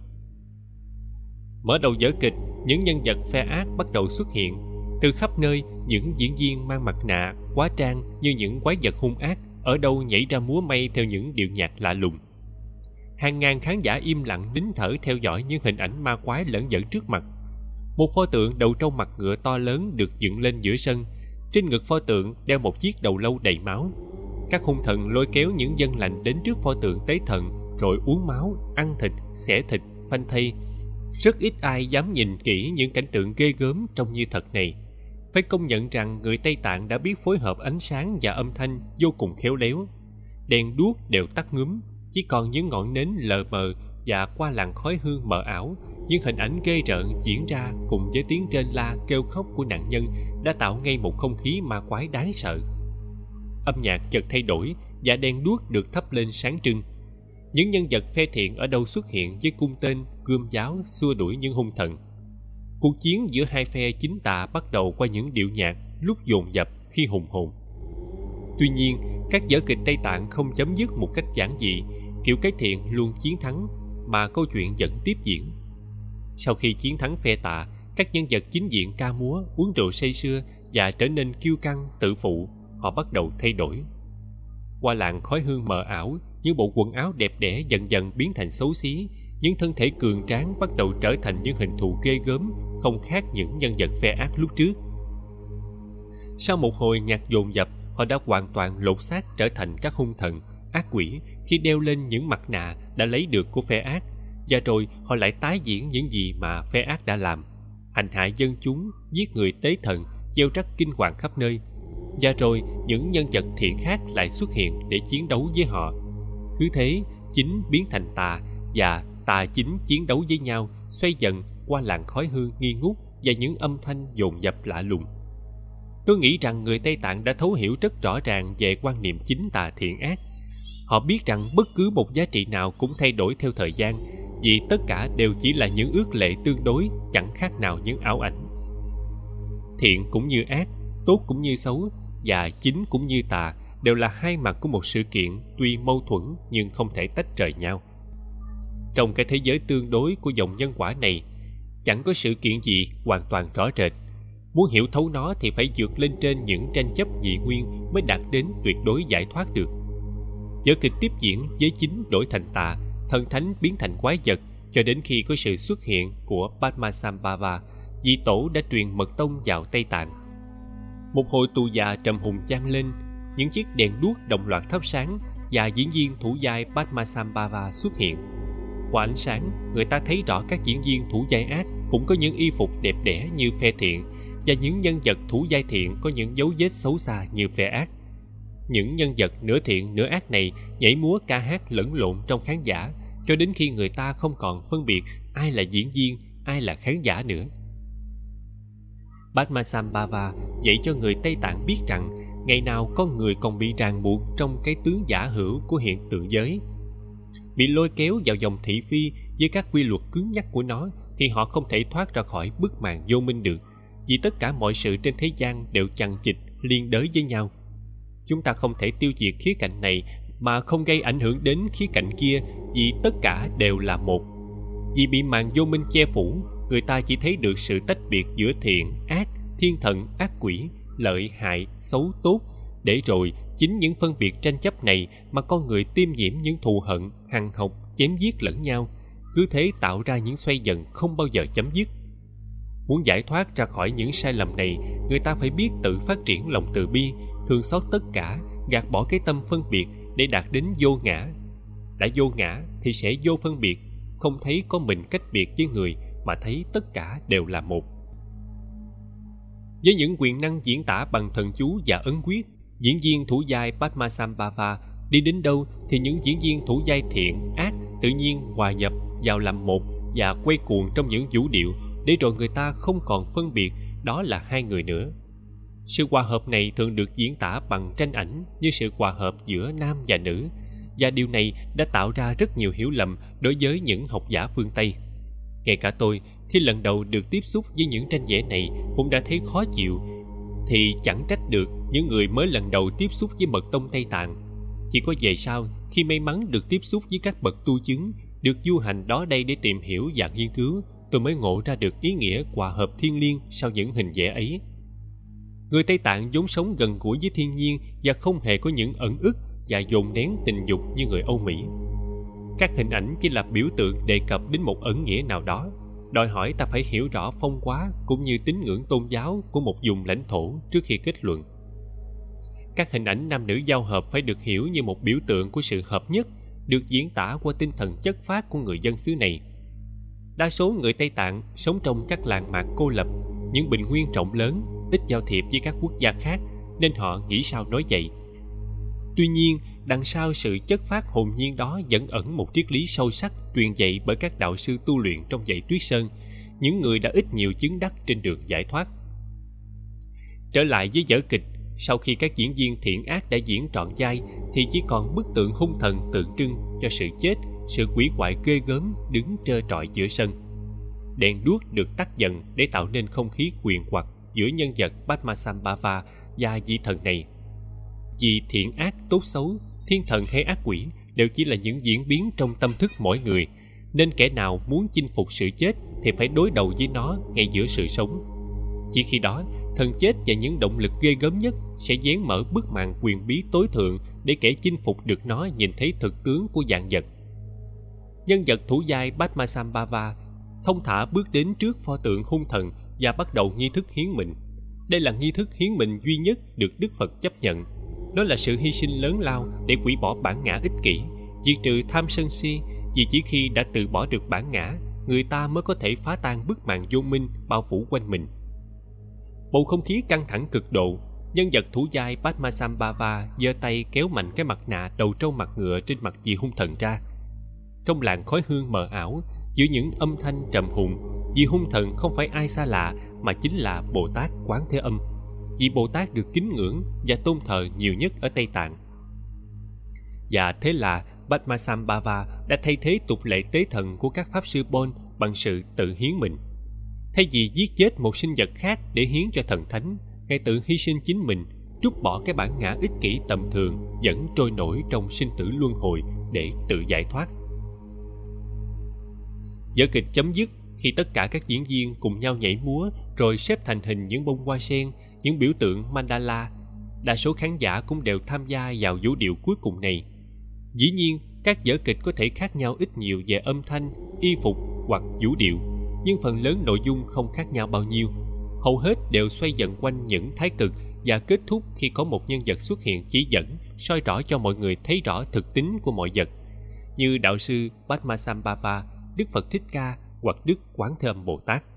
Mở đầu vở kịch, những nhân vật phe ác bắt đầu xuất hiện. Từ khắp nơi, những diễn viên mang mặt nạ, hóa trang như những quái vật hung ác, ở đâu nhảy ra múa may theo những điệu nhạc lạ lùng. Hàng ngàn khán giả im lặng nín thở theo dõi những hình ảnh ma quái lởn vởn trước mặt. Một pho tượng đầu trâu mặt ngựa to lớn được dựng lên giữa sân. Trên ngực pho tượng đeo một chiếc đầu lâu đầy máu. Các hung thần lôi kéo những dân lành đến trước pho tượng tế thần, rồi uống máu, ăn thịt, xẻ thịt, phanh thây. Rất ít ai dám nhìn kỹ những cảnh tượng ghê gớm trông như thật này. Phải công nhận rằng người Tây Tạng đã biết phối hợp ánh sáng và âm thanh vô cùng khéo léo. Đèn đuốc đều tắt ngúm, chỉ còn những ngọn nến lờ mờ, và qua làn khói hương mờ ảo, những hình ảnh ghê rợn diễn ra cùng với tiếng rên la kêu khóc của nạn nhân đã tạo ngay một không khí ma quái đáng sợ. Âm nhạc chợt thay đổi và đèn đuốc được thắp lên sáng trưng. Những nhân vật phe thiện ở đâu xuất hiện với cung tên, gươm giáo xua đuổi những hung thần. Cuộc chiến giữa hai phe chính tà bắt đầu qua những điệu nhạc lúc dồn dập khi hùng hồn. Tuy nhiên, các vở kịch Tây Tạng không chấm dứt một cách giản dị, kiểu cái thiện luôn chiến thắng, mà câu chuyện vẫn tiếp diễn. Sau khi chiến thắng phe tà, các nhân vật chính diện ca múa, uống rượu say sưa và trở nên kiêu căng, tự phụ. Họ bắt đầu thay đổi. Qua làn khói hương mờ ảo, những bộ quần áo đẹp đẽ dần dần biến thành xấu xí, những thân thể cường tráng bắt đầu trở thành những hình thù ghê gớm, không khác những nhân vật phe ác lúc trước. Sau một hồi nhạc dồn dập, họ đã hoàn toàn lột xác trở thành các hung thần, ác quỷ khi đeo lên những mặt nạ đã lấy được của phe ác, và rồi họ lại tái diễn những gì mà phe ác đã làm, hành hạ dân chúng, giết người tế thần, gieo rắc kinh hoàng khắp nơi. Và rồi những nhân vật thiện khác lại xuất hiện để chiến đấu với họ. Cứ thế, chính biến thành tà, và tà chính chiến đấu với nhau, xoay dần qua làn khói hương nghi ngút và những âm thanh dồn dập lạ lùng. Tôi nghĩ rằng người Tây Tạng đã thấu hiểu rất rõ ràng về quan niệm chính tà thiện ác. Họ biết rằng bất cứ một giá trị nào cũng thay đổi theo thời gian, vì tất cả đều chỉ là những ước lệ tương đối, chẳng khác nào những ảo ảnh. Thiện cũng như ác, tốt cũng như xấu, và chính cũng như tà đều là hai mặt của một sự kiện tuy mâu thuẫn nhưng không thể tách rời nhau. Trong cái thế giới tương đối của dòng nhân quả này, chẳng có sự kiện gì hoàn toàn rõ rệt. Muốn hiểu thấu nó thì phải vượt lên trên những tranh chấp dị nguyên mới đạt đến tuyệt đối giải thoát được. Vở kịch tiếp diễn, giới chính đổi thành tà, thần thánh biến thành quái vật, cho đến khi có sự xuất hiện của Padmasambhava, vị tổ đã truyền mật tông vào Tây Tạng. Một hồi tù già trầm hùng vang lên, những chiếc đèn đuốc đồng loạt thắp sáng, và diễn viên thủ vai Padmasambhava xuất hiện. Qua ánh sáng, người ta thấy rõ các diễn viên thủ vai ác cũng có những y phục đẹp đẽ như phe thiện, và những nhân vật thủ vai thiện có những dấu vết xấu xa như phe ác. Những nhân vật nửa thiện nửa ác này nhảy múa ca hát lẫn lộn trong khán giả, cho đến khi người ta không còn phân biệt ai là diễn viên, ai là khán giả nữa. Padmasambhava dạy cho người Tây Tạng biết rằng ngày nào con người còn bị ràng buộc trong cái tướng giả hữu của hiện tượng giới. Bị lôi kéo vào dòng thị phi với các quy luật cứng nhắc của nó, thì họ không thể thoát ra khỏi bức màn vô minh được, vì tất cả mọi sự trên thế gian đều chằng chịt liên đới với nhau. Chúng ta không thể tiêu diệt khía cạnh này mà không gây ảnh hưởng đến khía cạnh kia, vì tất cả đều là một. Vì bị màn vô minh che phủ, người ta chỉ thấy được sự tách biệt giữa thiện, ác, thiên thần, ác quỷ, lợi, hại, xấu, tốt, để rồi chính những phân biệt tranh chấp này mà con người tiêm nhiễm những thù hận, hằn học, chém giết lẫn nhau, cứ thế tạo ra những xoay dần không bao giờ chấm dứt. Muốn giải thoát ra khỏi những sai lầm này, người ta phải biết tự phát triển lòng từ bi, thương xót tất cả, gạt bỏ cái tâm phân biệt để đạt đến vô ngã. Đã vô ngã thì sẽ vô phân biệt, không thấy có mình cách biệt với người, mà thấy tất cả đều là một. Với những quyền năng diễn tả bằng thần chú và ấn quyết, diễn viên thủ vai Padmasambhava đi đến đâu thì những diễn viên thủ vai thiện, ác tự nhiên hòa nhập vào làm một và quay cuồng trong những vũ điệu, để rồi người ta không còn phân biệt đó là hai người nữa. Sự hòa hợp này thường được diễn tả bằng tranh ảnh như sự hòa hợp giữa nam và nữ, và điều này đã tạo ra rất nhiều hiểu lầm đối với những học giả phương Tây. Ngay cả tôi, khi lần đầu được tiếp xúc với những tranh vẽ này cũng đã thấy khó chịu, thì chẳng trách được những người mới lần đầu tiếp xúc với mật tông Tây Tạng. Chỉ có về sau, khi may mắn được tiếp xúc với các bậc tu chứng, được du hành đó đây để tìm hiểu và nghiên cứu, tôi mới ngộ ra được ý nghĩa hòa hợp thiên liêng sau những hình vẽ ấy. Người Tây Tạng vốn sống gần gũi với thiên nhiên và không hề có những ẩn ức và dồn nén tình dục như người Âu Mỹ. Các hình ảnh chỉ là biểu tượng đề cập đến một ẩn nghĩa nào đó, đòi hỏi ta phải hiểu rõ phong hóa cũng như tín ngưỡng tôn giáo của một vùng lãnh thổ trước khi kết luận. Các hình ảnh nam nữ giao hợp phải được hiểu như một biểu tượng của sự hợp nhất, được diễn tả qua tinh thần chất phác của người dân xứ này. Đa số người Tây Tạng sống trong các làng mạc cô lập, những bình nguyên rộng lớn, ít giao thiệp với các quốc gia khác, nên họ nghĩ sao nói vậy. Tuy nhiên, đằng sau sự chất phác hồn nhiên đó vẫn ẩn một triết lý sâu sắc truyền dạy bởi các đạo sư tu luyện trong dãy Tuyết Sơn, những người đã ít nhiều chứng đắc trên đường giải thoát. Trở lại với vở kịch, sau khi các diễn viên thiện ác đã diễn trọn vai, thì chỉ còn bức tượng hung thần tượng trưng cho sự chết, sự quỷ quại ghê gớm đứng trơ trọi giữa sân. Đèn đuốc được tắt dần để tạo nên không khí quyền hoặc giữa nhân vật Padmasambhava và vị thần này. Vì thiện ác, tốt xấu, thiên thần hay ác quỷ đều chỉ là những diễn biến trong tâm thức mỗi người, nên kẻ nào muốn chinh phục sự chết thì phải đối đầu với nó ngay giữa sự sống. Chỉ khi đó, thần chết và những động lực ghê gớm nhất sẽ vén mở bức màn quyền bí tối thượng để kẻ chinh phục được nó nhìn thấy thực tướng của vạn vật. Nhân vật thủ vai Padmasambhava thông thả bước đến trước pho tượng hung thần và bắt đầu nghi thức hiến mệnh. Đây là nghi thức hiến mệnh duy nhất được Đức Phật chấp nhận. Nó là sự hy sinh lớn lao để hủy bỏ bản ngã ích kỷ, diệt trừ tham sân si vì chỉ khi đã từ bỏ được bản ngã, người ta mới có thể phá tan bức màn vô minh bao phủ quanh mình. Bầu không khí căng thẳng cực độ. Nhân vật thủ giai Padmasambhava giơ tay kéo mạnh cái mặt nạ đầu trâu mặt ngựa trên mặt vị hung thần ra. Trong làn khói hương mờ ảo, giữa những âm thanh trầm hùng, vị hung thần không phải ai xa lạ mà chính là Bồ Tát Quán Thế Âm, vị Bồ Tát được kính ngưỡng và tôn thờ nhiều nhất ở Tây Tạng. Và thế là Padmasambhava đã thay thế tục lệ tế thần của các pháp sư Bon bằng sự tự hiến mình. Thay vì giết chết một sinh vật khác để hiến cho thần thánh, Ngài tự hy sinh chính mình, trút bỏ cái bản ngã ích kỷ tầm thường vẫn trôi nổi trong sinh tử luân hồi để tự giải thoát. Vở kịch chấm dứt khi tất cả các diễn viên cùng nhau nhảy múa rồi xếp thành hình những bông hoa sen, những biểu tượng mandala. Đa số khán giả cũng đều tham gia vào vũ điệu cuối cùng này. Dĩ nhiên, các vở kịch có thể khác nhau ít nhiều về âm thanh, y phục hoặc vũ điệu, nhưng phần lớn nội dung không khác nhau bao nhiêu. Hầu hết đều xoay vần quanh những thái cực và kết thúc khi có một nhân vật xuất hiện chỉ dẫn, soi rõ cho mọi người thấy rõ thực tính của mọi vật, như đạo sư Padmasambhava, Đức Phật Thích Ca hoặc Đức Quán Thế Âm Bồ Tát.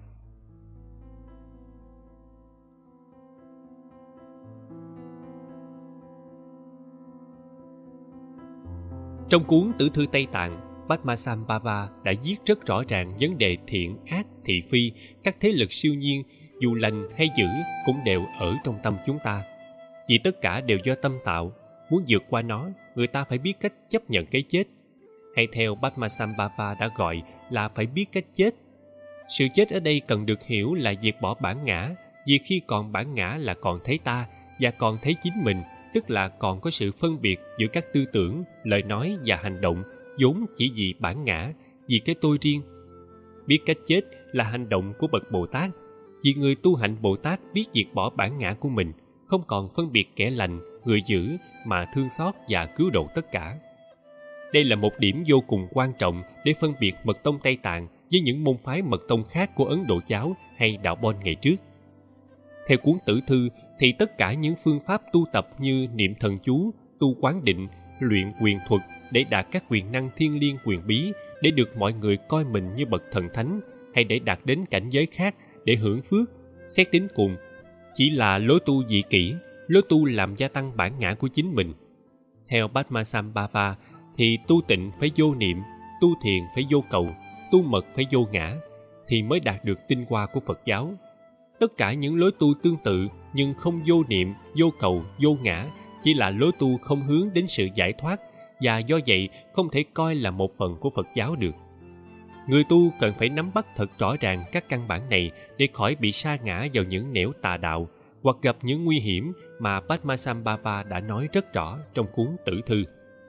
Trong cuốn Tử thư Tây Tạng, Padmasambhava đã viết rất rõ ràng vấn đề thiện, ác, thị phi, các thế lực siêu nhiên, dù lành hay dữ cũng đều ở trong tâm chúng ta. Vì tất cả đều do tâm tạo, muốn vượt qua nó, người ta phải biết cách chấp nhận cái chết. Hay theo Padmasambhava đã gọi là phải biết cách chết. Sự chết ở đây cần được hiểu là diệt bỏ bản ngã, vì khi còn bản ngã là còn thấy ta và còn thấy chính mình, tức là còn có sự phân biệt giữa các tư tưởng, lời nói và hành động vốn chỉ vì bản ngã, vì cái tôi riêng. Biết cách chết là hành động của bậc Bồ Tát, vì người tu hạnh Bồ Tát biết diệt bỏ bản ngã của mình, không còn phân biệt kẻ lành, người dữ mà thương xót và cứu độ tất cả. Đây là một điểm vô cùng quan trọng để phân biệt mật tông Tây Tạng với những môn phái mật tông khác của Ấn Độ giáo hay đạo Bon ngày trước. Theo cuốn Tử thư thì tất cả những phương pháp tu tập như niệm thần chú, tu quán định, luyện quyền thuật để đạt các quyền năng thiên liêng quyền bí, để được mọi người coi mình như bậc thần thánh, hay để đạt đến cảnh giới khác để hưởng phước, xét đến cùng chỉ là lối tu dị kỷ, lối tu làm gia tăng bản ngã của chính mình. Theo Padmasambhava thì tu tịnh phải vô niệm, tu thiền phải vô cầu, tu mật phải vô ngã, thì mới đạt được tinh hoa của Phật giáo. Tất cả những lối tu tương tự nhưng không vô niệm, vô cầu, vô ngã chỉ là lối tu không hướng đến sự giải thoát, và do vậy không thể coi là một phần của Phật giáo được. Người tu cần phải nắm bắt thật rõ ràng các căn bản này để khỏi bị sa ngã vào những nẻo tà đạo hoặc gặp những nguy hiểm mà Padmasambhava đã nói rất rõ trong cuốn Tử thư.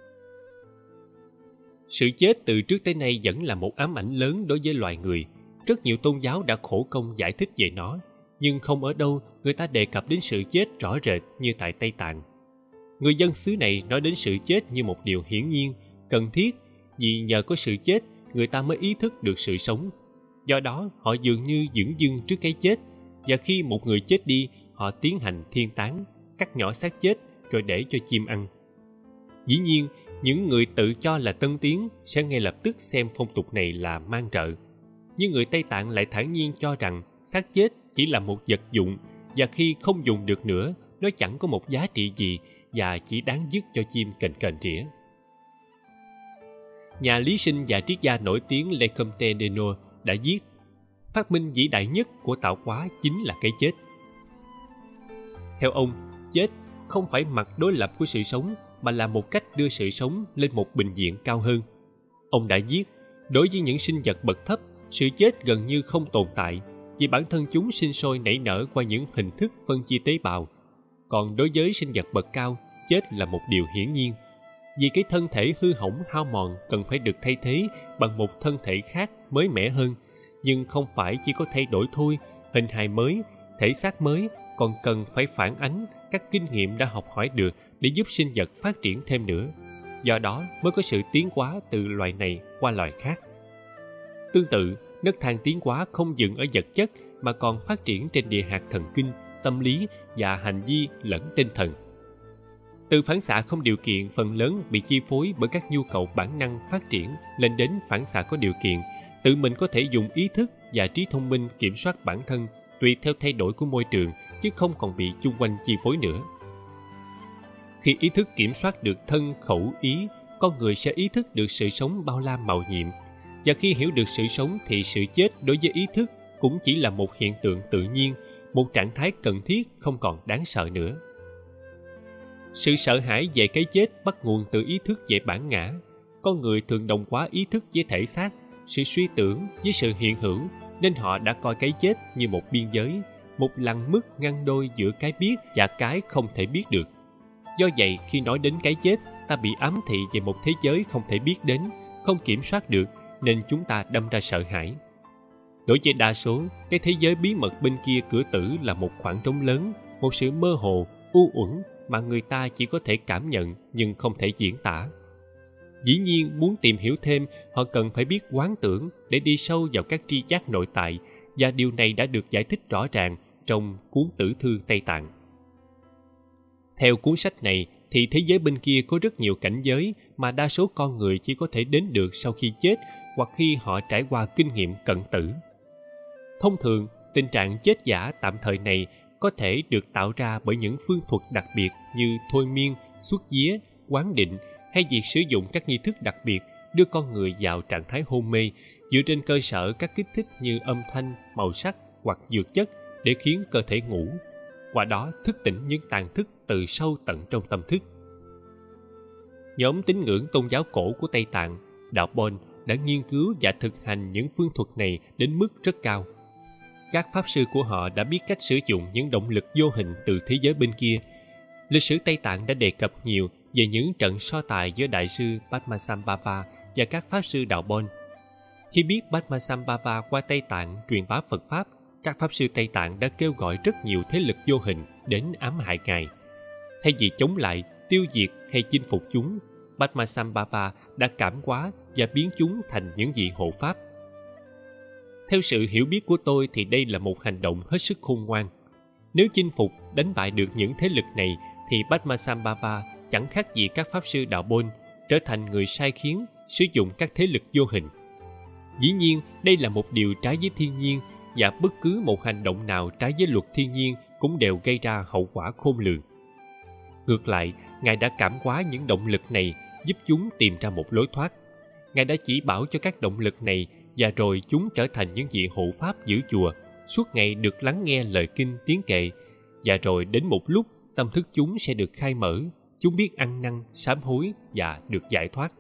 Sự chết từ trước tới nay vẫn là một ám ảnh lớn đối với loài người. Rất nhiều tôn giáo đã khổ công giải thích về nó, nhưng không ở đâu người ta đề cập đến sự chết rõ rệt như tại Tây Tạng. Người dân xứ này nói đến sự chết như một điều hiển nhiên, cần thiết, vì nhờ có sự chết người ta mới ý thức được sự sống. Do đó họ dường như dửng dưng trước cái chết, và khi một người chết đi, họ tiến hành thiên táng, cắt nhỏ xác chết rồi để cho chim ăn. Dĩ nhiên, những người tự cho là tân tiến sẽ ngay lập tức xem phong tục này là man rợ. Nhưng người Tây Tạng lại thản nhiên cho rằng xác chết chỉ là một vật dụng, và khi không dùng được nữa, nó chẳng có một giá trị gì và chỉ đáng dứt cho chim cành cành rỉa. Nhà lý sinh và triết gia nổi tiếng Le Comte de Nole đã viết: phát minh vĩ đại nhất của tạo hóa chính là cái chết. Theo ông, chết không phải mặt đối lập của sự sống, mà là một cách đưa sự sống lên một bình diện cao hơn. Ông đã viết, đối với những sinh vật bậc thấp, sự chết gần như không tồn tại, vì bản thân chúng sinh sôi nảy nở qua những hình thức phân chia tế bào. Còn đối với sinh vật bậc cao, chết là một điều hiển nhiên, vì cái thân thể hư hỏng hao mòn cần phải được thay thế bằng một thân thể khác mới mẻ hơn. Nhưng không phải chỉ có thay đổi thôi, hình hài mới, thể xác mới còn cần phải phản ánh các kinh nghiệm đã học hỏi được để giúp sinh vật phát triển thêm nữa. Do đó mới có sự tiến hóa từ loài này qua loài khác. Tương tự, nấc thang tiến hóa không dừng ở vật chất mà còn phát triển trên địa hạt thần kinh, tâm lý và hành vi lẫn tinh thần. Từ phản xạ không điều kiện phần lớn bị chi phối bởi các nhu cầu bản năng phát triển lên đến phản xạ có điều kiện, tự mình có thể dùng ý thức và trí thông minh kiểm soát bản thân tùy theo thay đổi của môi trường, chứ không còn bị chung quanh chi phối nữa. Khi ý thức kiểm soát được thân khẩu ý, con người sẽ ý thức được sự sống bao la màu nhiệm. Và khi hiểu được sự sống thì sự chết đối với ý thức cũng chỉ là một hiện tượng tự nhiên, một trạng thái cần thiết không còn đáng sợ nữa. Sự sợ hãi về cái chết bắt nguồn từ ý thức về bản ngã. Con người thường đồng hóa ý thức với thể xác, sự suy tưởng với sự hiện hữu, nên họ đã coi cái chết như một biên giới, một lằn mức ngăn đôi giữa cái biết và cái không thể biết được. Do vậy, khi nói đến cái chết, ta bị ám thị về một thế giới không thể biết đến, không kiểm soát được, nên chúng ta đâm ra sợ hãi. Đối với đa số, cái thế giới bí mật bên kia cửa tử là một khoảng trống lớn, một sự mơ hồ, u uẩn mà người ta chỉ có thể cảm nhận nhưng không thể diễn tả. Dĩ nhiên, muốn tìm hiểu thêm, họ cần phải biết quán tưởng để đi sâu vào các tri giác nội tại, và điều này đã được giải thích rõ ràng trong cuốn Tử thư Tây Tạng. Theo cuốn sách này, thì thế giới bên kia có rất nhiều cảnh giới mà đa số con người chỉ có thể đến được sau khi chết hoặc khi họ trải qua kinh nghiệm cận tử. Thông thường, tình trạng chết giả tạm thời này có thể được tạo ra bởi những phương thuật đặc biệt như thôi miên, xuất vía, quán định hay việc sử dụng các nghi thức đặc biệt đưa con người vào trạng thái hôn mê dựa trên cơ sở các kích thích như âm thanh, màu sắc hoặc dược chất để khiến cơ thể ngủ, qua đó thức tỉnh những tàn thức từ sâu tận trong tâm thức. Nhóm tín ngưỡng tôn giáo cổ của Tây Tạng, đạo Bon, đã nghiên cứu và thực hành những phương thuật này đến mức rất cao. Các pháp sư của họ đã biết cách sử dụng những động lực vô hình từ thế giới bên kia. Lịch sử Tây Tạng đã đề cập nhiều về những trận so tài giữa đại sư Padmasambhava và các pháp sư đạo Bon. Khi biết Padmasambhava qua Tây Tạng truyền bá Phật Pháp, các pháp sư Tây Tạng đã kêu gọi rất nhiều thế lực vô hình đến ám hại Ngài. Thay vì chống lại, tiêu diệt hay chinh phục chúng, Padmasambhava đã cảm hóa và biến chúng thành những vị hộ pháp. Theo sự hiểu biết của tôi thì đây là một hành động hết sức khôn ngoan. Nếu chinh phục, đánh bại được những thế lực này thì Padmasambhava chẳng khác gì các pháp sư đạo Bon, trở thành người sai khiến, sử dụng các thế lực vô hình. Dĩ nhiên, đây là một điều trái với thiên nhiên, và bất cứ một hành động nào trái với luật thiên nhiên cũng đều gây ra hậu quả khôn lường. Ngược lại, Ngài đã cảm hóa những động lực này, giúp chúng tìm ra một lối thoát. Ngài đã chỉ bảo cho các động lực này, và rồi chúng trở thành những vị hộ pháp giữ chùa, suốt ngày được lắng nghe lời kinh tiếng kệ, và rồi đến một lúc tâm thức chúng sẽ được khai mở, chúng biết ăn năn, sám hối và được giải thoát.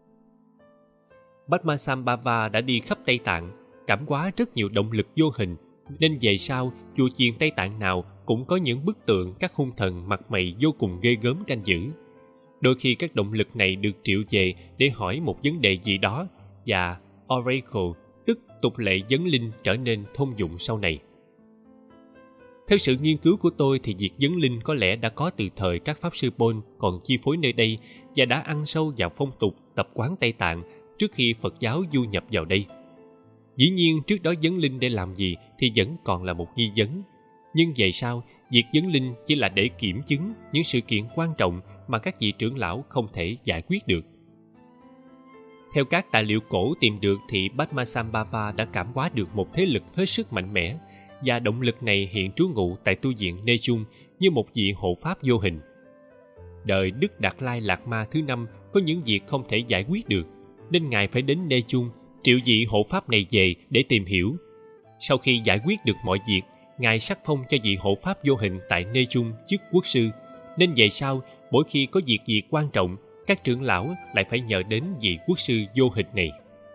Padmasambhava đã đi khắp Tây Tạng, cảm hóa rất nhiều động lực vô hình, nên về sau chùa chiền Tây Tạng nào cũng có những bức tượng các hung thần mặt mày vô cùng ghê gớm canh giữ. Đôi khi các động lực này được triệu về để hỏi một vấn đề gì đó, và oracle, tức tục lệ vấn linh, trở nên thông dụng sau này. Theo sự nghiên cứu của tôi thì việc vấn linh có lẽ đã có từ thời các pháp sư Bon còn chi phối nơi đây và đã ăn sâu vào phong tục tập quán Tây Tạng trước khi Phật giáo du nhập vào đây. Dĩ nhiên trước đó vấn linh để làm gì thì vẫn còn là một nghi vấn. Nhưng về sau, việc vấn linh chỉ là để kiểm chứng những sự kiện quan trọng mà các vị trưởng lão không thể giải quyết được. Theo các tài liệu cổ tìm được thì Padmasambhava đã cảm hóa được một thế lực hết sức mạnh mẽ, và động lực này hiện trú ngụ tại tu viện Nechung như một vị hộ pháp vô hình. Đời Đức Đạt Lai Lạt Ma thứ 5 có những việc không thể giải quyết được, nên Ngài phải đến Nechung triệu vị hộ pháp này về để tìm hiểu. Sau khi giải quyết được mọi việc, Ngài sắc phong cho vị hộ pháp vô hình tại Nechung chức quốc sư, nên về sau mỗi khi có việc gì quan trọng, các trưởng lão lại phải nhờ đến vị quốc sư vô hình này.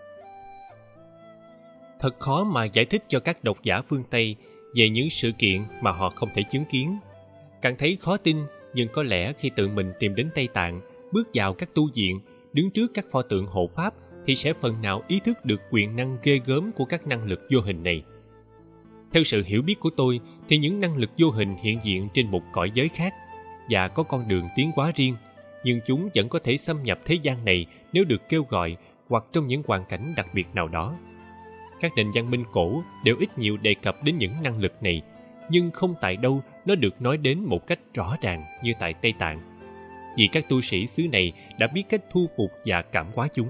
Thật khó mà giải thích cho các độc giả phương Tây về những sự kiện mà họ không thể chứng kiến. Càng thấy khó tin, nhưng có lẽ khi tự mình tìm đến Tây Tạng, bước vào các tu viện, đứng trước các pho tượng hộ pháp, thì sẽ phần nào ý thức được quyền năng ghê gớm của các năng lực vô hình này. Theo sự hiểu biết của tôi, thì những năng lực vô hình hiện diện trên một cõi giới khác và có con đường tiến hóa riêng, nhưng chúng vẫn có thể xâm nhập thế gian này nếu được kêu gọi hoặc trong những hoàn cảnh đặc biệt nào đó. Các nền văn minh cổ đều ít nhiều đề cập đến những năng lực này, nhưng không tại đâu nó được nói đến một cách rõ ràng như tại Tây Tạng. vì các tu sĩ xứ này đã biết cách thu phục và cảm hóa chúng.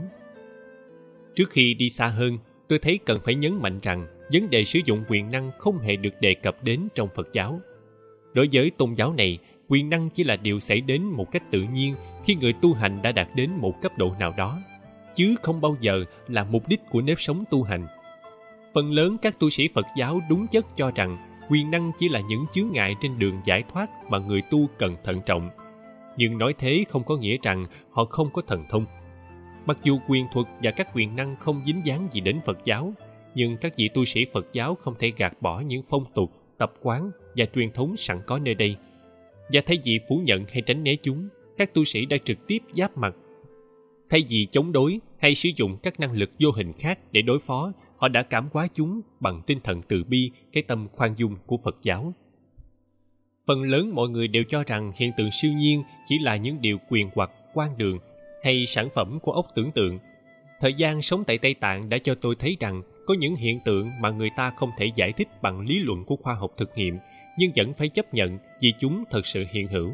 Trước khi đi xa hơn, tôi thấy cần phải nhấn mạnh rằng vấn đề sử dụng quyền năng không hề được đề cập đến trong Phật giáo. Đối với tôn giáo này, quyền năng chỉ là điều xảy đến một cách tự nhiên khi người tu hành đã đạt đến một cấp độ nào đó, chứ không bao giờ là mục đích của nếp sống tu hành. Phần lớn các tu sĩ Phật giáo đúng chất cho rằng quyền năng chỉ là những chướng ngại trên đường giải thoát mà người tu cần thận trọng. Nhưng nói thế không có nghĩa rằng họ không có thần thông. Mặc dù quyền thuật và các quyền năng không dính dáng gì đến Phật giáo, nhưng các vị tu sĩ Phật giáo không thể gạt bỏ những phong tục, tập quán và truyền thống sẵn có nơi đây. Và thay vì phủ nhận hay tránh né chúng, các tu sĩ đã trực tiếp giáp mặt. Thay vì chống đối hay sử dụng các năng lực vô hình khác để đối phó, họ đã cảm hóa chúng bằng tinh thần từ bi, cái tâm khoan dung của Phật giáo. Phần lớn mọi người đều cho rằng hiện tượng siêu nhiên chỉ là những điều quyền hoặc, quan đường hay sản phẩm của óc tưởng tượng. Thời gian sống tại Tây Tạng đã cho tôi thấy rằng có những hiện tượng mà người ta không thể giải thích bằng lý luận của khoa học thực nghiệm, nhưng vẫn phải chấp nhận vì chúng thật sự hiện hữu.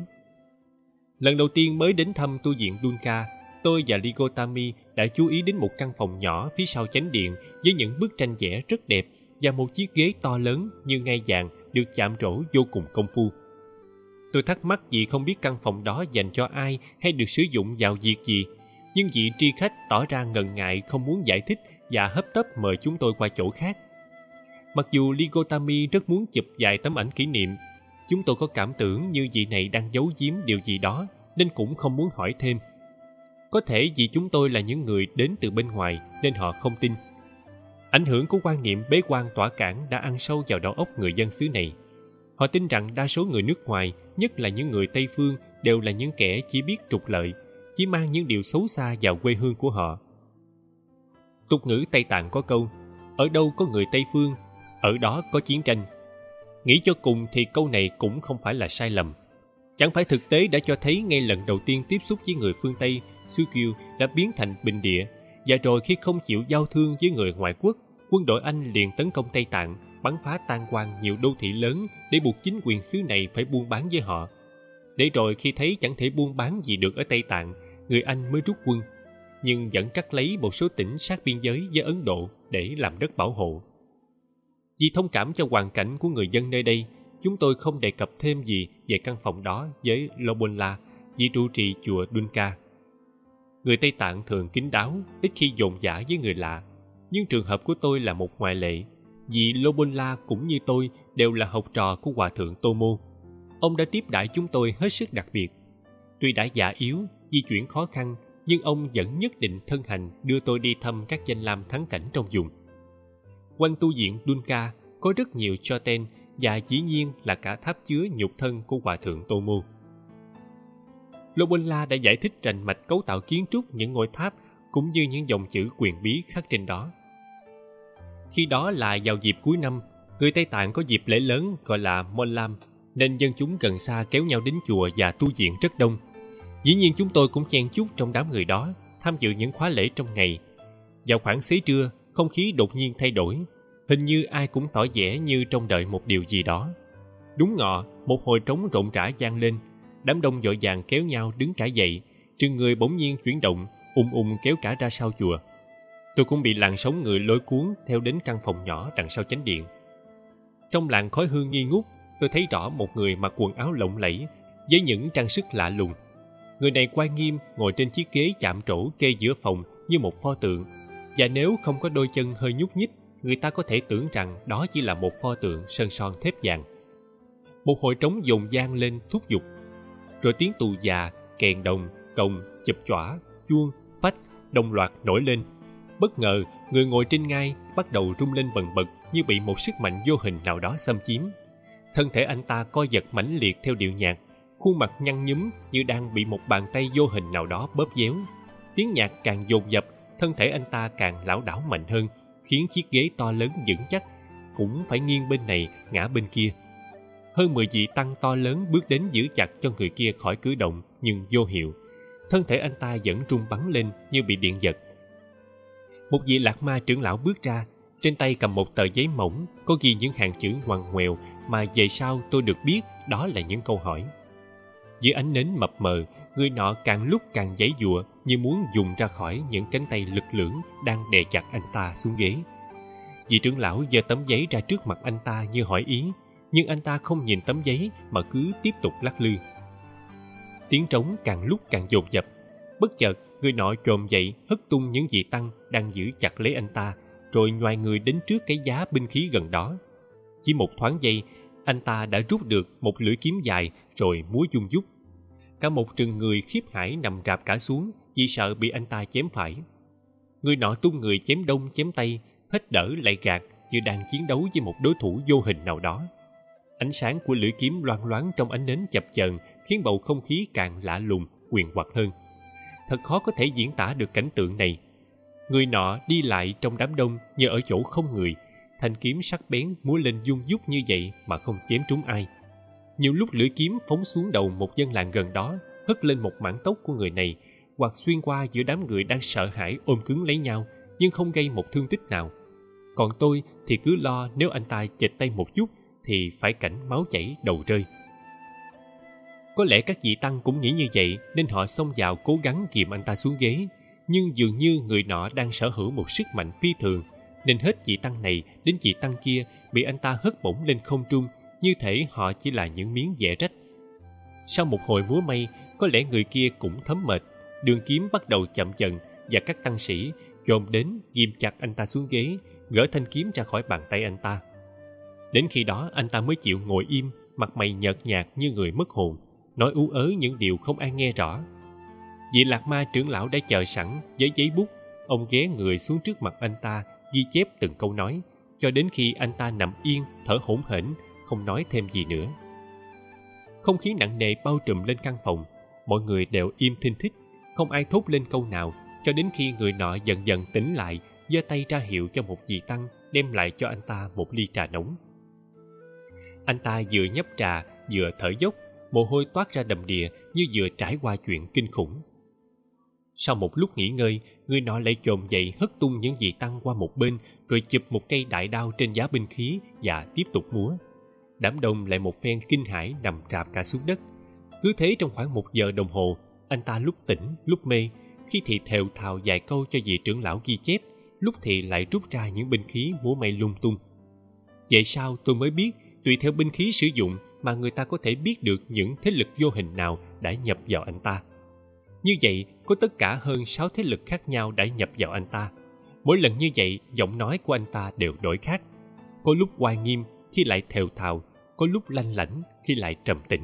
Lần đầu tiên mới đến thăm tu viện Dunka, tôi và Ligotami đã chú ý đến một căn phòng nhỏ phía sau chánh điện với những bức tranh vẽ rất đẹp và một chiếc ghế to lớn như ngai vàng được chạm trổ vô cùng công phu. Tôi thắc mắc vì không biết căn phòng đó dành cho ai hay được sử dụng vào việc gì, nhưng vị tri khách tỏ ra ngần ngại không muốn giải thích và hấp tấp mời chúng tôi qua chỗ khác. Mặc dù Ligotami rất muốn chụp vài tấm ảnh kỷ niệm, chúng tôi có cảm tưởng như vị này đang giấu giếm điều gì đó nên cũng không muốn hỏi thêm. Có thể vì chúng tôi là những người đến từ bên ngoài nên họ không tin. Ảnh hưởng của quan niệm bế quan tỏa cản đã ăn sâu vào đầu óc người dân xứ này. Họ tin rằng đa số người nước ngoài, nhất là những người Tây phương, đều là những kẻ chỉ biết trục lợi, chỉ mang những điều xấu xa vào quê hương của họ. Tục ngữ Tây Tạng có câu, ở đâu có người Tây phương, ở đó có chiến tranh. Nghĩ cho cùng thì câu này cũng không phải là sai lầm. Chẳng phải thực tế đã cho thấy ngay lần đầu tiên tiếp xúc với người phương Tây, Sukyu đã biến thành bình địa, và rồi khi không chịu giao thương với người ngoại quốc, quân đội Anh liền tấn công Tây Tạng, bắn phá tan hoang nhiều đô thị lớn để buộc chính quyền xứ này phải buôn bán với họ. Để rồi khi thấy chẳng thể buôn bán gì được ở Tây Tạng, người Anh mới rút quân, nhưng vẫn cắt lấy một số tỉnh sát biên giới với Ấn Độ để làm đất bảo hộ. Vì thông cảm cho hoàn cảnh của người dân nơi đây, chúng tôi không đề cập thêm gì về căn phòng đó với Lobola, vị trụ trì chùa Dunka. Người Tây Tạng thường kín đáo, ít khi dồn dã với người lạ, nhưng trường hợp của tôi là một ngoại lệ, vì Lobola cũng như tôi đều là học trò của Hòa thượng Tomo. Ông đã tiếp đãi chúng tôi hết sức đặc biệt. Tuy đã già yếu, di chuyển khó khăn, nhưng ông vẫn nhất định thân hành đưa tôi đi thăm các danh lam thắng cảnh trong vùng. Quanh tu viện Dunka có rất nhiều choten và dĩ nhiên là cả tháp chứa nhục thân của Hòa thượng Tomo. Lobola đã giải thích rành mạch cấu tạo kiến trúc những ngôi tháp cũng như những dòng chữ quyền bí khắc trên đó. Khi đó là vào dịp cuối năm, người Tây Tạng có dịp lễ lớn gọi là Monlam, nên dân chúng gần xa kéo nhau đến chùa và tu viện rất đông. Dĩ nhiên chúng tôi cũng chen chúc trong đám người đó, tham dự những khóa lễ trong ngày. Vào khoảng xế trưa, không khí đột nhiên thay đổi, hình như ai cũng tỏ vẻ như trông đợi một điều gì đó. Đúng ngọ, một hồi trống rộn rã vang lên, đám đông vội vàng kéo nhau đứng cả dậy, trừng người bỗng nhiên chuyển động, kéo cả ra sau chùa. Tôi cũng bị làn sóng người lôi cuốn theo đến căn phòng nhỏ đằng sau chánh điện. Trong làn khói hương nghi ngút, tôi thấy rõ một người mặc quần áo lộng lẫy với những trang sức lạ lùng. Người này quay nghiêm ngồi trên chiếc ghế chạm trổ kê giữa phòng như một pho tượng, và nếu không có đôi chân hơi nhúc nhích, người ta có thể tưởng rằng đó chỉ là một pho tượng sơn son thép vàng. Một hồi trống dồn vang lên thúc giục, rồi tiếng tù già, kèn đồng, cồng, chụp chõa, chuông, phách đồng loạt nổi lên. Bất ngờ, người ngồi trên ngai bắt đầu rung lên bần bật như bị một sức mạnh vô hình nào đó xâm chiếm. Thân thể anh ta co giật mãnh liệt theo điệu nhạc, khuôn mặt nhăn nhúm như đang bị một bàn tay vô hình nào đó bóp véo. Tiếng nhạc càng dồn dập, thân thể anh ta càng lảo đảo mạnh hơn, khiến chiếc ghế to lớn vững chắc cũng phải nghiêng bên này ngã bên kia. Hơn 10 vị tăng to lớn bước đến giữ chặt cho người kia khỏi cử động, nhưng vô hiệu. Thân thể anh ta vẫn rung bắn lên như bị điện giật. Một vị lạc ma trưởng lão bước ra, trên tay cầm một tờ giấy mỏng có ghi những hàng chữ ngoằn ngoèo mà về sau tôi được biết đó là những câu hỏi. Dưới ánh nến mập mờ, người nọ càng lúc càng giãy giụa như muốn dùng ra khỏi những cánh tay lực lưỡng đang đè chặt anh ta xuống ghế. Vị trưởng lão giơ tấm giấy ra trước mặt anh ta như hỏi ý, nhưng anh ta không nhìn tấm giấy mà cứ tiếp tục lắc lư. Tiếng trống càng lúc càng dồn dập. Bất chợt, người nọ chồm dậy hất tung những vị tăng đang giữ chặt lấy anh ta, rồi nhoài người đến trước cái giá binh khí gần đó. Chỉ một thoáng giây, anh ta đã rút được một lưỡi kiếm dài rồi múa dung dút. Cả một rừng người khiếp hãi nằm rạp cả xuống vì sợ bị anh ta chém phải. Người nọ tung người chém đông chém tây, hết đỡ lại gạt như đang chiến đấu với một đối thủ vô hình nào đó. Ánh sáng của lưỡi kiếm loang loáng trong ánh nến chập chờn khiến bầu không khí càng lạ lùng, huyền hoặc hơn. Thật khó có thể diễn tả được cảnh tượng này. Người nọ đi lại trong đám đông như ở chỗ không người, thanh kiếm sắc bén múa lên dung dút như vậy mà không chém trúng ai. Nhiều lúc lưỡi kiếm phóng xuống đầu một dân làng gần đó, hất lên một mảng tóc của người này, hoặc xuyên qua giữa đám người đang sợ hãi ôm cứng lấy nhau, nhưng không gây một thương tích nào. Còn tôi thì cứ lo nếu anh ta chệch tay một chút thì phải cảnh máu chảy đầu rơi. Có lẽ các vị tăng cũng nghĩ như vậy nên họ xông vào cố gắng kìm anh ta xuống ghế, nhưng dường như người nọ đang sở hữu một sức mạnh phi thường, nên hết vị tăng này đến vị tăng kia bị anh ta hất bổng lên không trung, như thể họ chỉ là những miếng vẽ rách. Sau một hồi múa may, có lẽ người kia cũng thấm mệt, đường kiếm bắt đầu chậm dần và các tăng sĩ chồm đến ghim chặt anh ta xuống ghế, gỡ thanh kiếm ra khỏi bàn tay anh ta. Đến khi đó anh ta mới chịu ngồi im, mặt mày nhợt nhạt như người mất hồn, nói ú ớ những điều không ai nghe rõ. Vị Lạc Ma trưởng lão đã chờ sẵn với giấy bút, ông ghé người xuống trước mặt anh ta ghi chép từng câu nói, cho đến khi anh ta nằm yên thở hổn hển, không nói thêm gì nữa. Không khí nặng nề bao trùm lên căn phòng, mọi người đều im thinh thích, không ai thốt lên câu nào, cho đến khi người nọ dần dần tỉnh lại, giơ tay ra hiệu cho một vị tăng đem lại cho anh ta một ly trà nóng. Anh ta vừa nhấp trà vừa thở dốc, mồ hôi toát ra đầm đìa như vừa trải qua chuyện kinh khủng. Sau một lúc nghỉ ngơi, người nọ lại chồm dậy hất tung những vị tăng qua một bên, rồi chụp một cây đại đao trên giá binh khí và tiếp tục múa. Đám đông lại một phen kinh hãi nằm rạp cả xuống đất. Cứ thế trong khoảng 1 giờ đồng hồ, anh ta lúc tỉnh lúc mê, khi thì thều thào vài câu cho vị trưởng lão ghi chép, lúc thì lại rút ra những binh khí múa may lung tung. Vậy sao tôi mới biết, tùy theo binh khí sử dụng mà người ta có thể biết được những thế lực vô hình nào đã nhập vào anh ta. Như vậy, có tất cả hơn 6 thế lực khác nhau đã nhập vào anh ta. Mỗi lần như vậy, giọng nói của anh ta đều đổi khác. Có lúc oai nghiêm khi lại thều thào, có lúc lanh lảnh khi lại trầm tĩnh.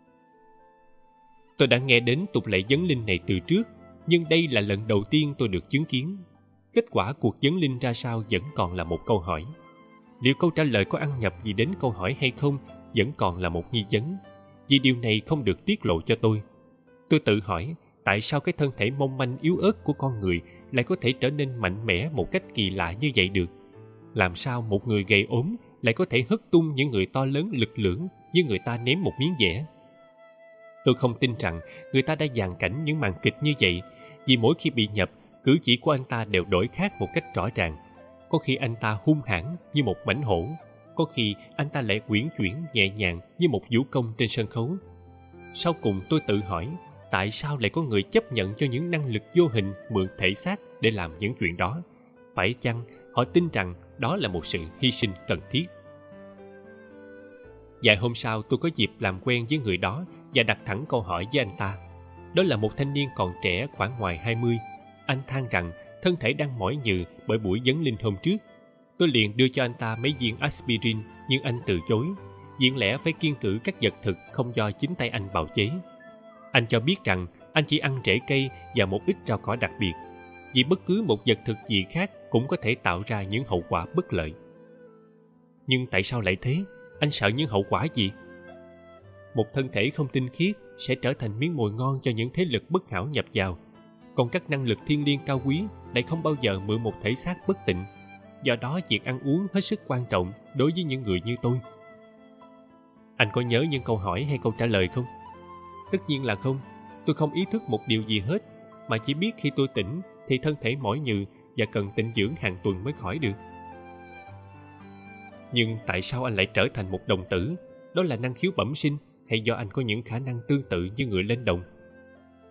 Tôi đã nghe đến tục lệ dấn linh này từ trước, nhưng đây là lần đầu tiên tôi được chứng kiến. Kết quả cuộc dấn linh ra sao vẫn còn là một câu hỏi. Liệu câu trả lời có ăn nhập gì đến câu hỏi hay không vẫn còn là một nghi vấn, vì điều này không được tiết lộ cho tôi. Tôi tự hỏi tại sao cái thân thể mong manh yếu ớt của con người lại có thể trở nên mạnh mẽ một cách kỳ lạ như vậy được. Làm sao một người gầy ốm lại có thể hất tung những người to lớn lực lưỡng như người ta ném một miếng dẻ? Tôi không tin rằng người ta đã dàn cảnh những màn kịch như vậy, vì mỗi khi bị nhập, cử chỉ của anh ta đều đổi khác một cách rõ ràng. Có khi anh ta hung hãn như một mãnh hổ, có khi anh ta lại uyển chuyển nhẹ nhàng như một vũ công trên sân khấu. Sau cùng tôi tự hỏi, tại sao lại có người chấp nhận cho những năng lực vô hình mượn thể xác để làm những chuyện đó? Phải chăng họ tin rằng đó là một sự hy sinh cần thiết? Vài hôm sau tôi có dịp làm quen với người đó và đặt thẳng câu hỏi với anh ta. Đó là một thanh niên còn trẻ khoảng ngoài 20. Anh than rằng thân thể đang mỏi nhừ bởi buổi dấn linh hôm trước. Tôi liền đưa cho anh ta mấy viên aspirin, nhưng anh từ chối. Diện lẽ phải kiêng cữ các vật thực không do chính tay anh bào chế. Anh cho biết rằng anh chỉ ăn rễ cây và một ít rau cỏ đặc biệt, vì bất cứ một vật thực gì khác cũng có thể tạo ra những hậu quả bất lợi. Nhưng tại sao lại thế? Anh sợ những hậu quả gì? Một thân thể không tinh khiết sẽ trở thành miếng mồi ngon cho những thế lực bất hảo nhập vào. Còn các năng lực thiên liêng cao quý lại không bao giờ mượn một thể xác bất tịnh. Do đó việc ăn uống hết sức quan trọng đối với những người như tôi. Anh có nhớ những câu hỏi hay câu trả lời không? Tất nhiên là không. Tôi không ý thức một điều gì hết, mà chỉ biết khi tôi tỉnh thì thân thể mỏi nhừ và cần tịnh dưỡng hàng tuần mới khỏi được. Nhưng tại sao anh lại trở thành một đồng tử? Đó là năng khiếu bẩm sinh hay do anh có những khả năng tương tự như người lên đồng?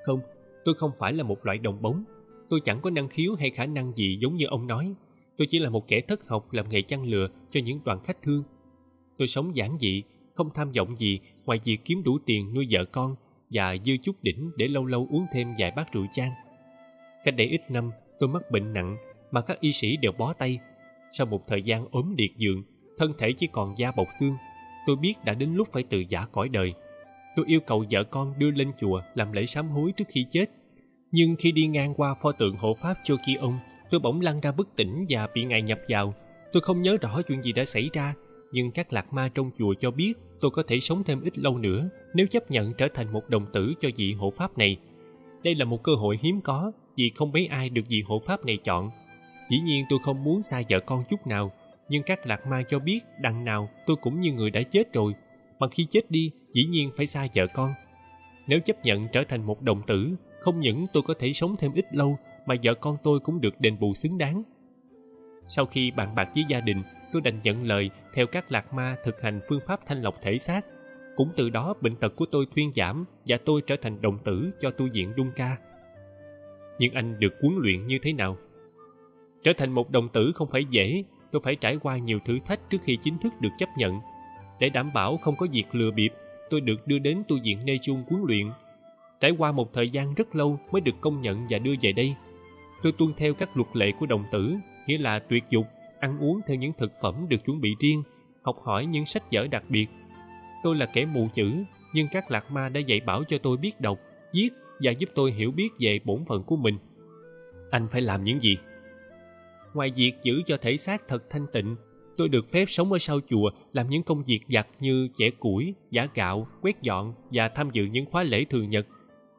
Không, tôi không phải là một loại đồng bóng. Tôi chẳng có năng khiếu hay khả năng gì giống như ông nói. Tôi chỉ là một kẻ thất học làm nghề chăn lừa cho những đoàn khách thương. Tôi sống giản dị, không tham vọng gì ngoài việc kiếm đủ tiền nuôi vợ con và dư chút đỉnh để lâu lâu uống thêm vài bát rượu chan. Cách đây ít năm, tôi mắc bệnh nặng mà các y sĩ đều bó tay. Sau một thời gian ốm liệt giường, thân thể chỉ còn da bọc xương, tôi biết đã đến lúc phải từ giã cõi đời. Tôi yêu cầu vợ con đưa lên chùa làm lễ sám hối trước khi chết. Nhưng khi đi ngang qua pho tượng hộ pháp Chokion, tôi bỗng lăn ra bất tỉnh và bị ngài nhập vào. Tôi không nhớ rõ chuyện gì đã xảy ra, nhưng các lạc ma trong chùa cho biết tôi có thể sống thêm ít lâu nữa nếu chấp nhận trở thành một đồng tử cho vị hộ pháp này. Đây là một cơ hội hiếm có, vì không mấy ai được vị hộ pháp này chọn. Dĩ nhiên tôi không muốn xa vợ con chút nào, nhưng các lạc ma cho biết đằng nào tôi cũng như người đã chết rồi, mà khi chết đi dĩ nhiên phải xa vợ con. Nếu chấp nhận trở thành một đồng tử, không những tôi có thể sống thêm ít lâu mà vợ con tôi cũng được đền bù xứng đáng. Sau khi bàn bạc với gia đình, tôi đành nhận lời theo các lạc ma thực hành phương pháp thanh lọc thể xác. Cũng từ đó bệnh tật của tôi thuyên giảm và tôi trở thành đồng tử cho tu viện Dunca. Nhưng anh được huấn luyện như thế nào? Trở thành một đồng tử không phải dễ, tôi phải trải qua nhiều thử thách trước khi chính thức được chấp nhận. Để đảm bảo không có việc lừa bịp, tôi được đưa đến tu viện Nechung huấn luyện. Trải qua một thời gian rất lâu mới được công nhận và đưa về đây. Tôi tuân theo các luật lệ của đồng tử, nghĩa là tuyệt dục, ăn uống theo những thực phẩm được chuẩn bị riêng, học hỏi những sách vở đặc biệt. Tôi là kẻ mù chữ, nhưng các lạc ma đã dạy bảo cho tôi biết đọc, viết và giúp tôi hiểu biết về bổn phận của mình. Anh phải làm những gì? Ngoài việc giữ cho thể xác thật thanh tịnh, tôi được phép sống ở sau chùa làm những công việc vặt như chẻ củi, giã gạo, quét dọn và tham dự những khóa lễ thường nhật.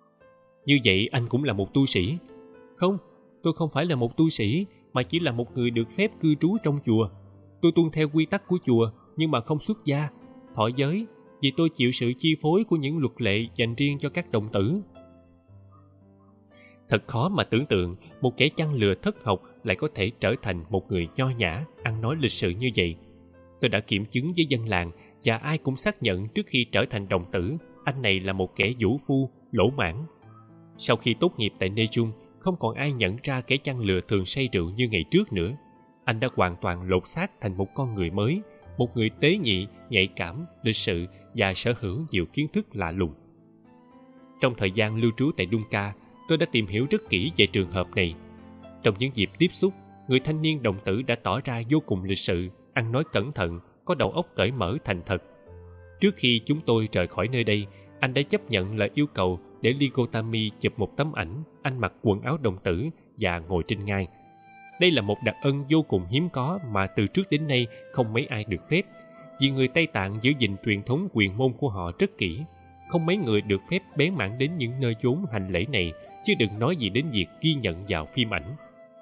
Như vậy anh cũng là một tu sĩ? Không, tôi không phải là một tu sĩ, mà chỉ là một người được phép cư trú trong chùa. Tôi tuân theo quy tắc của chùa, nhưng mà không xuất gia, thọ giới, vì tôi chịu sự chi phối của những luật lệ dành riêng cho các đồng tử. Thật khó mà tưởng tượng một kẻ chăn lừa thất học lại có thể trở thành một người nho nhã, ăn nói lịch sự như vậy. Tôi đã kiểm chứng với dân làng và ai cũng xác nhận trước khi trở thành đồng tử, anh này là một kẻ vũ phu, lỗ mãng. Sau khi tốt nghiệp tại Nechung, không còn ai nhận ra kẻ chăn lừa thường say rượu như ngày trước nữa. Anh đã hoàn toàn lột xác thành một con người mới, một người tế nhị, nhạy cảm, lịch sự và sở hữu nhiều kiến thức lạ lùng. Trong thời gian lưu trú tại Dunca, tôi đã tìm hiểu rất kỹ về trường hợp này. Trong những dịp tiếp xúc, người thanh niên đồng tử đã tỏ ra vô cùng lịch sự, ăn nói cẩn thận, có đầu óc cởi mở thành thật. Trước khi chúng tôi rời khỏi nơi đây, anh đã chấp nhận lời yêu cầu để Ligotami chụp một tấm ảnh anh mặc quần áo đồng tử và ngồi trên ngai. Đây là một đặc ân vô cùng hiếm có mà từ trước đến nay không mấy ai được phép, vì người Tây Tạng giữ gìn truyền thống quyền môn của họ rất kỹ. Không mấy người được phép bén mảng đến những nơi chốn hành lễ này, chứ đừng nói gì đến việc ghi nhận vào phim ảnh.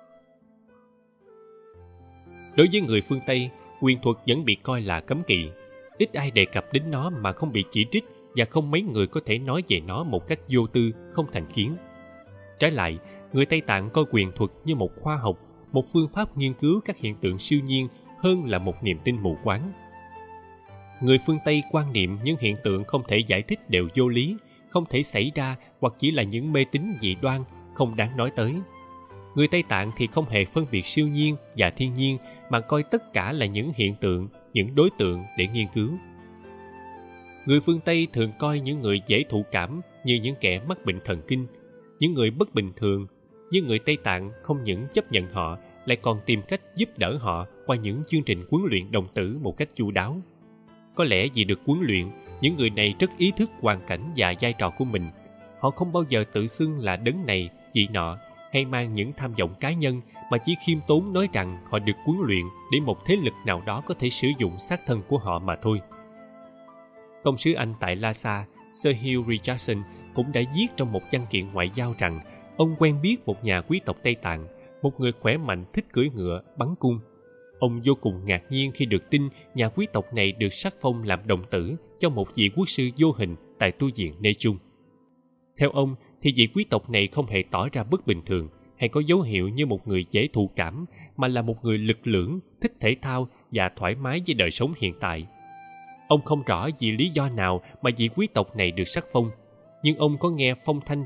Đối với người phương Tây, quyền thuật vẫn bị coi là cấm kỵ. Ít ai đề cập đến nó mà không bị chỉ trích, và không mấy người có thể nói về nó một cách vô tư, không thành kiến. Trái lại, người Tây Tạng coi quyền thuật như một khoa học, một phương pháp nghiên cứu các hiện tượng siêu nhiên hơn là một niềm tin mù quáng. Người phương Tây quan niệm những hiện tượng không thể giải thích đều vô lý, không thể xảy ra hoặc chỉ là những mê tín dị đoan, không đáng nói tới. Người Tây Tạng thì không hề phân biệt siêu nhiên và thiên nhiên, mà coi tất cả là những hiện tượng, những đối tượng để nghiên cứu. Người phương Tây thường coi những người dễ thụ cảm như những kẻ mắc bệnh thần kinh, những người bất bình thường, nhưng người Tây Tạng không những chấp nhận họ, lại còn tìm cách giúp đỡ họ qua những chương trình huấn luyện đồng tử một cách chu đáo. Có lẽ vì được huấn luyện, những người này rất ý thức hoàn cảnh và vai trò của mình. Họ không bao giờ tự xưng là đấng này, vị nọ, hay mang những tham vọng cá nhân, mà chỉ khiêm tốn nói rằng họ được huấn luyện để một thế lực nào đó có thể sử dụng xác thân của họ mà thôi. Công sứ Anh tại Lhasa, Sir Hugh Richardson cũng đã viết trong một văn kiện ngoại giao rằng ông quen biết một nhà quý tộc Tây Tạng, một người khỏe mạnh thích cưỡi ngựa, bắn cung. Ông vô cùng ngạc nhiên khi được tin nhà quý tộc này được sắc phong làm đồng tử cho một vị quốc sư vô hình tại tu viện Nechung. Theo ông thì vị quý tộc này không hề tỏ ra bất bình thường hay có dấu hiệu như một người dễ thụ cảm, mà là một người lực lưỡng, thích thể thao và thoải mái với đời sống hiện tại. Ông không rõ vì lý do nào mà vị quý tộc này được sắc phong, nhưng ông có nghe phong thanh rằng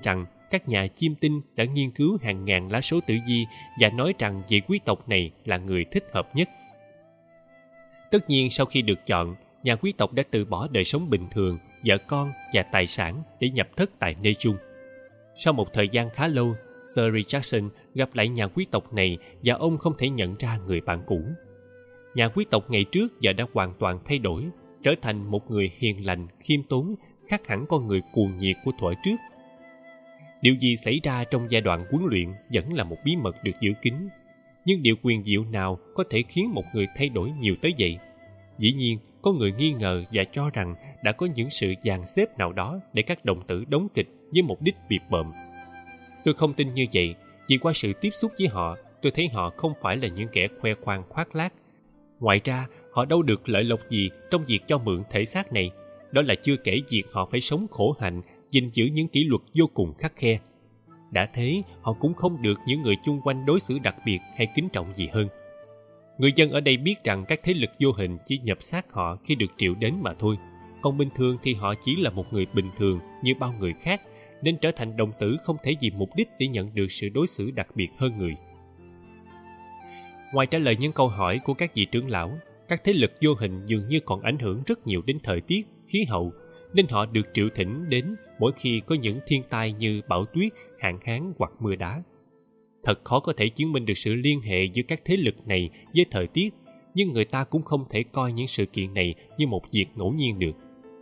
các nhà chiêm tinh đã nghiên cứu hàng ngàn lá số tử vi và nói rằng vị quý tộc này là người thích hợp nhất. Tất nhiên sau khi được chọn, nhà quý tộc đã từ bỏ đời sống bình thường, vợ con và tài sản để nhập thất tại nơi chung. Sau một thời gian khá lâu, Sir Richardson gặp lại nhà quý tộc này và ông không thể nhận ra người bạn cũ. Nhà quý tộc ngày trước giờ đã hoàn toàn thay đổi, trở thành một người hiền lành, khiêm tốn, khác hẳn con người cuồng nhiệt của thuở trước. Điều gì xảy ra trong giai đoạn huấn luyện vẫn là một bí mật được giữ kín. Nhưng điều quyền diệu nào có thể khiến một người thay đổi nhiều tới vậy? Dĩ nhiên, có người nghi ngờ và cho rằng đã có những sự dàn xếp nào đó để các đồng tử đóng kịch với mục đích bịp bợm. Tôi không tin như vậy, vì qua sự tiếp xúc với họ, tôi thấy họ không phải là những kẻ khoe khoang khoác lác. Ngoài ra, họ đâu được lợi lộc gì trong việc cho mượn thể xác này. Đó là chưa kể việc họ phải sống khổ hạnh, gìn giữ những kỷ luật vô cùng khắt khe. Đã thế, họ cũng không được những người chung quanh đối xử đặc biệt hay kính trọng gì hơn. Người dân ở đây biết rằng các thế lực vô hình chỉ nhập xác họ khi được triệu đến mà thôi. Còn bình thường thì họ chỉ là một người bình thường như bao người khác, nên trở thành đồng tử không thể vì mục đích để nhận được sự đối xử đặc biệt hơn người. Ngoài trả lời những câu hỏi của các vị trưởng lão, các thế lực vô hình dường như còn ảnh hưởng rất nhiều đến thời tiết, khí hậu, nên họ được triệu thỉnh đến mỗi khi có những thiên tai như bão tuyết, hạn hán hoặc mưa đá. Thật khó có thể chứng minh được sự liên hệ giữa các thế lực này với thời tiết, nhưng người ta cũng không thể coi những sự kiện này như một việc ngẫu nhiên được.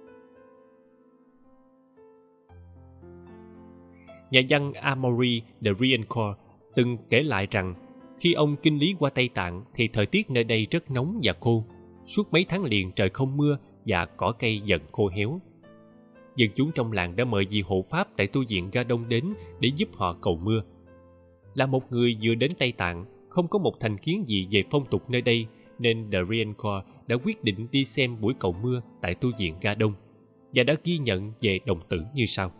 Nhà văn Amory de Riencourt từng kể lại rằng khi ông kinh lý qua Tây Tạng thì thời tiết nơi đây rất nóng và khô. Suốt mấy tháng liền trời không mưa và cỏ cây dần khô héo. Dân chúng trong làng đã mời vị hộ pháp tại tu viện Ga Đông đến để giúp họ cầu mưa. Là một người vừa đến Tây Tạng, không có một thành kiến gì về phong tục nơi đây, nên de Riencourt đã quyết định đi xem buổi cầu mưa tại tu viện Ga Đông và đã ghi nhận về đồng tử như sau.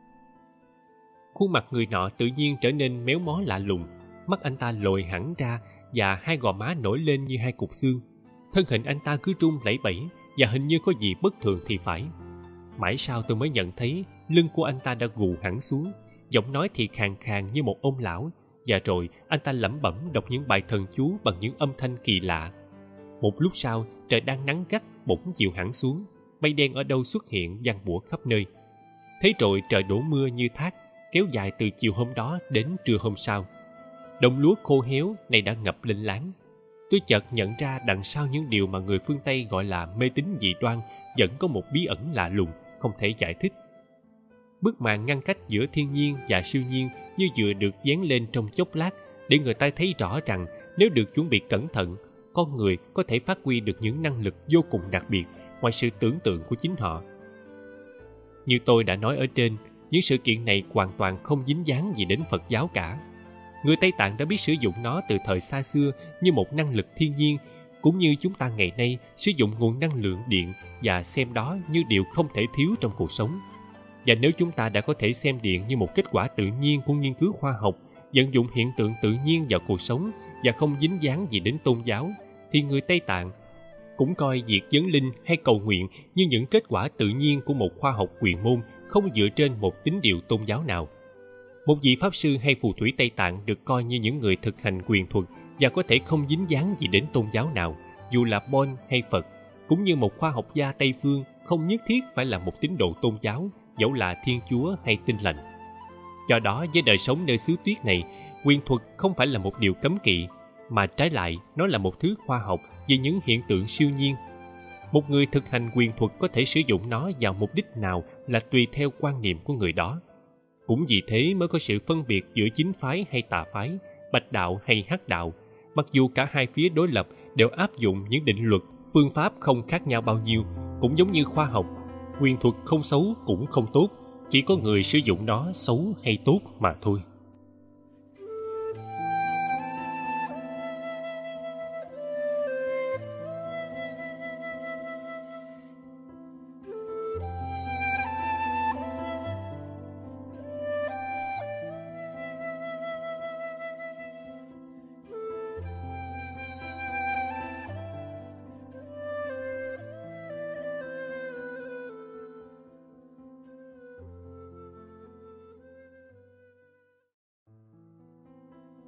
Khuôn mặt người nọ tự nhiên trở nên méo mó lạ lùng, mắt anh ta lồi hẳn ra và hai gò má nổi lên như hai cục xương. Thân hình anh ta cứ run lẩy bẩy và hình như có gì bất thường thì phải. Mãi sau tôi mới nhận thấy lưng của anh ta đã gù hẳn xuống, giọng nói thì khàn khàn như một ông lão, và rồi anh ta lẩm bẩm đọc những bài thần chú bằng những âm thanh kỳ lạ. Một lúc sau, trời đang nắng gắt bỗng dịu hẳn xuống, mây đen ở đâu xuất hiện giăng bủa khắp nơi. Thế rồi trời đổ mưa như thác, kéo dài từ chiều hôm đó đến trưa hôm sau. Đồng lúa khô héo này đã ngập linh láng. Tôi chợt nhận ra đằng sau những điều mà người phương Tây gọi là mê tín dị đoan vẫn có một bí ẩn lạ lùng, không thể giải thích. Bức màn ngăn cách giữa thiên nhiên và siêu nhiên như vừa được dán lên trong chốc lát để người ta thấy rõ rằng nếu được chuẩn bị cẩn thận, con người có thể phát huy được những năng lực vô cùng đặc biệt ngoài sự tưởng tượng của chính họ. Như tôi đã nói ở trên, những sự kiện này hoàn toàn không dính dáng gì đến Phật giáo cả. Người Tây Tạng đã biết sử dụng nó từ thời xa xưa như một năng lực thiên nhiên, cũng như chúng ta ngày nay sử dụng nguồn năng lượng điện và xem đó như điều không thể thiếu trong cuộc sống. Và nếu chúng ta đã có thể xem điện như một kết quả tự nhiên của nghiên cứu khoa học, vận dụng hiện tượng tự nhiên vào cuộc sống và không dính dáng gì đến tôn giáo, thì người Tây Tạng cũng coi việc dấn linh hay cầu nguyện như những kết quả tự nhiên của một khoa học quyền môn không dựa trên một tín điều tôn giáo nào. Một vị pháp sư hay phù thủy Tây Tạng được coi như những người thực hành quyền thuật và có thể không dính dáng gì đến tôn giáo nào, dù là Bon hay Phật, cũng như một khoa học gia Tây phương không nhất thiết phải là một tín đồ tôn giáo, dẫu là Thiên Chúa hay Tin Lành. Do đó, với đời sống nơi xứ tuyết này, quyền thuật không phải là một điều cấm kỵ, mà trái lại nó là một thứ khoa học về những hiện tượng siêu nhiên. Một người thực hành quyền thuật có thể sử dụng nó vào mục đích nào là tùy theo quan niệm của người đó. Cũng vì thế mới có sự phân biệt giữa chính phái hay tà phái, bạch đạo hay hắc đạo, mặc dù cả hai phía đối lập đều áp dụng những định luật, phương pháp không khác nhau bao nhiêu. Cũng giống như khoa học, quyền thuật không xấu cũng không tốt, chỉ có người sử dụng nó xấu hay tốt mà thôi.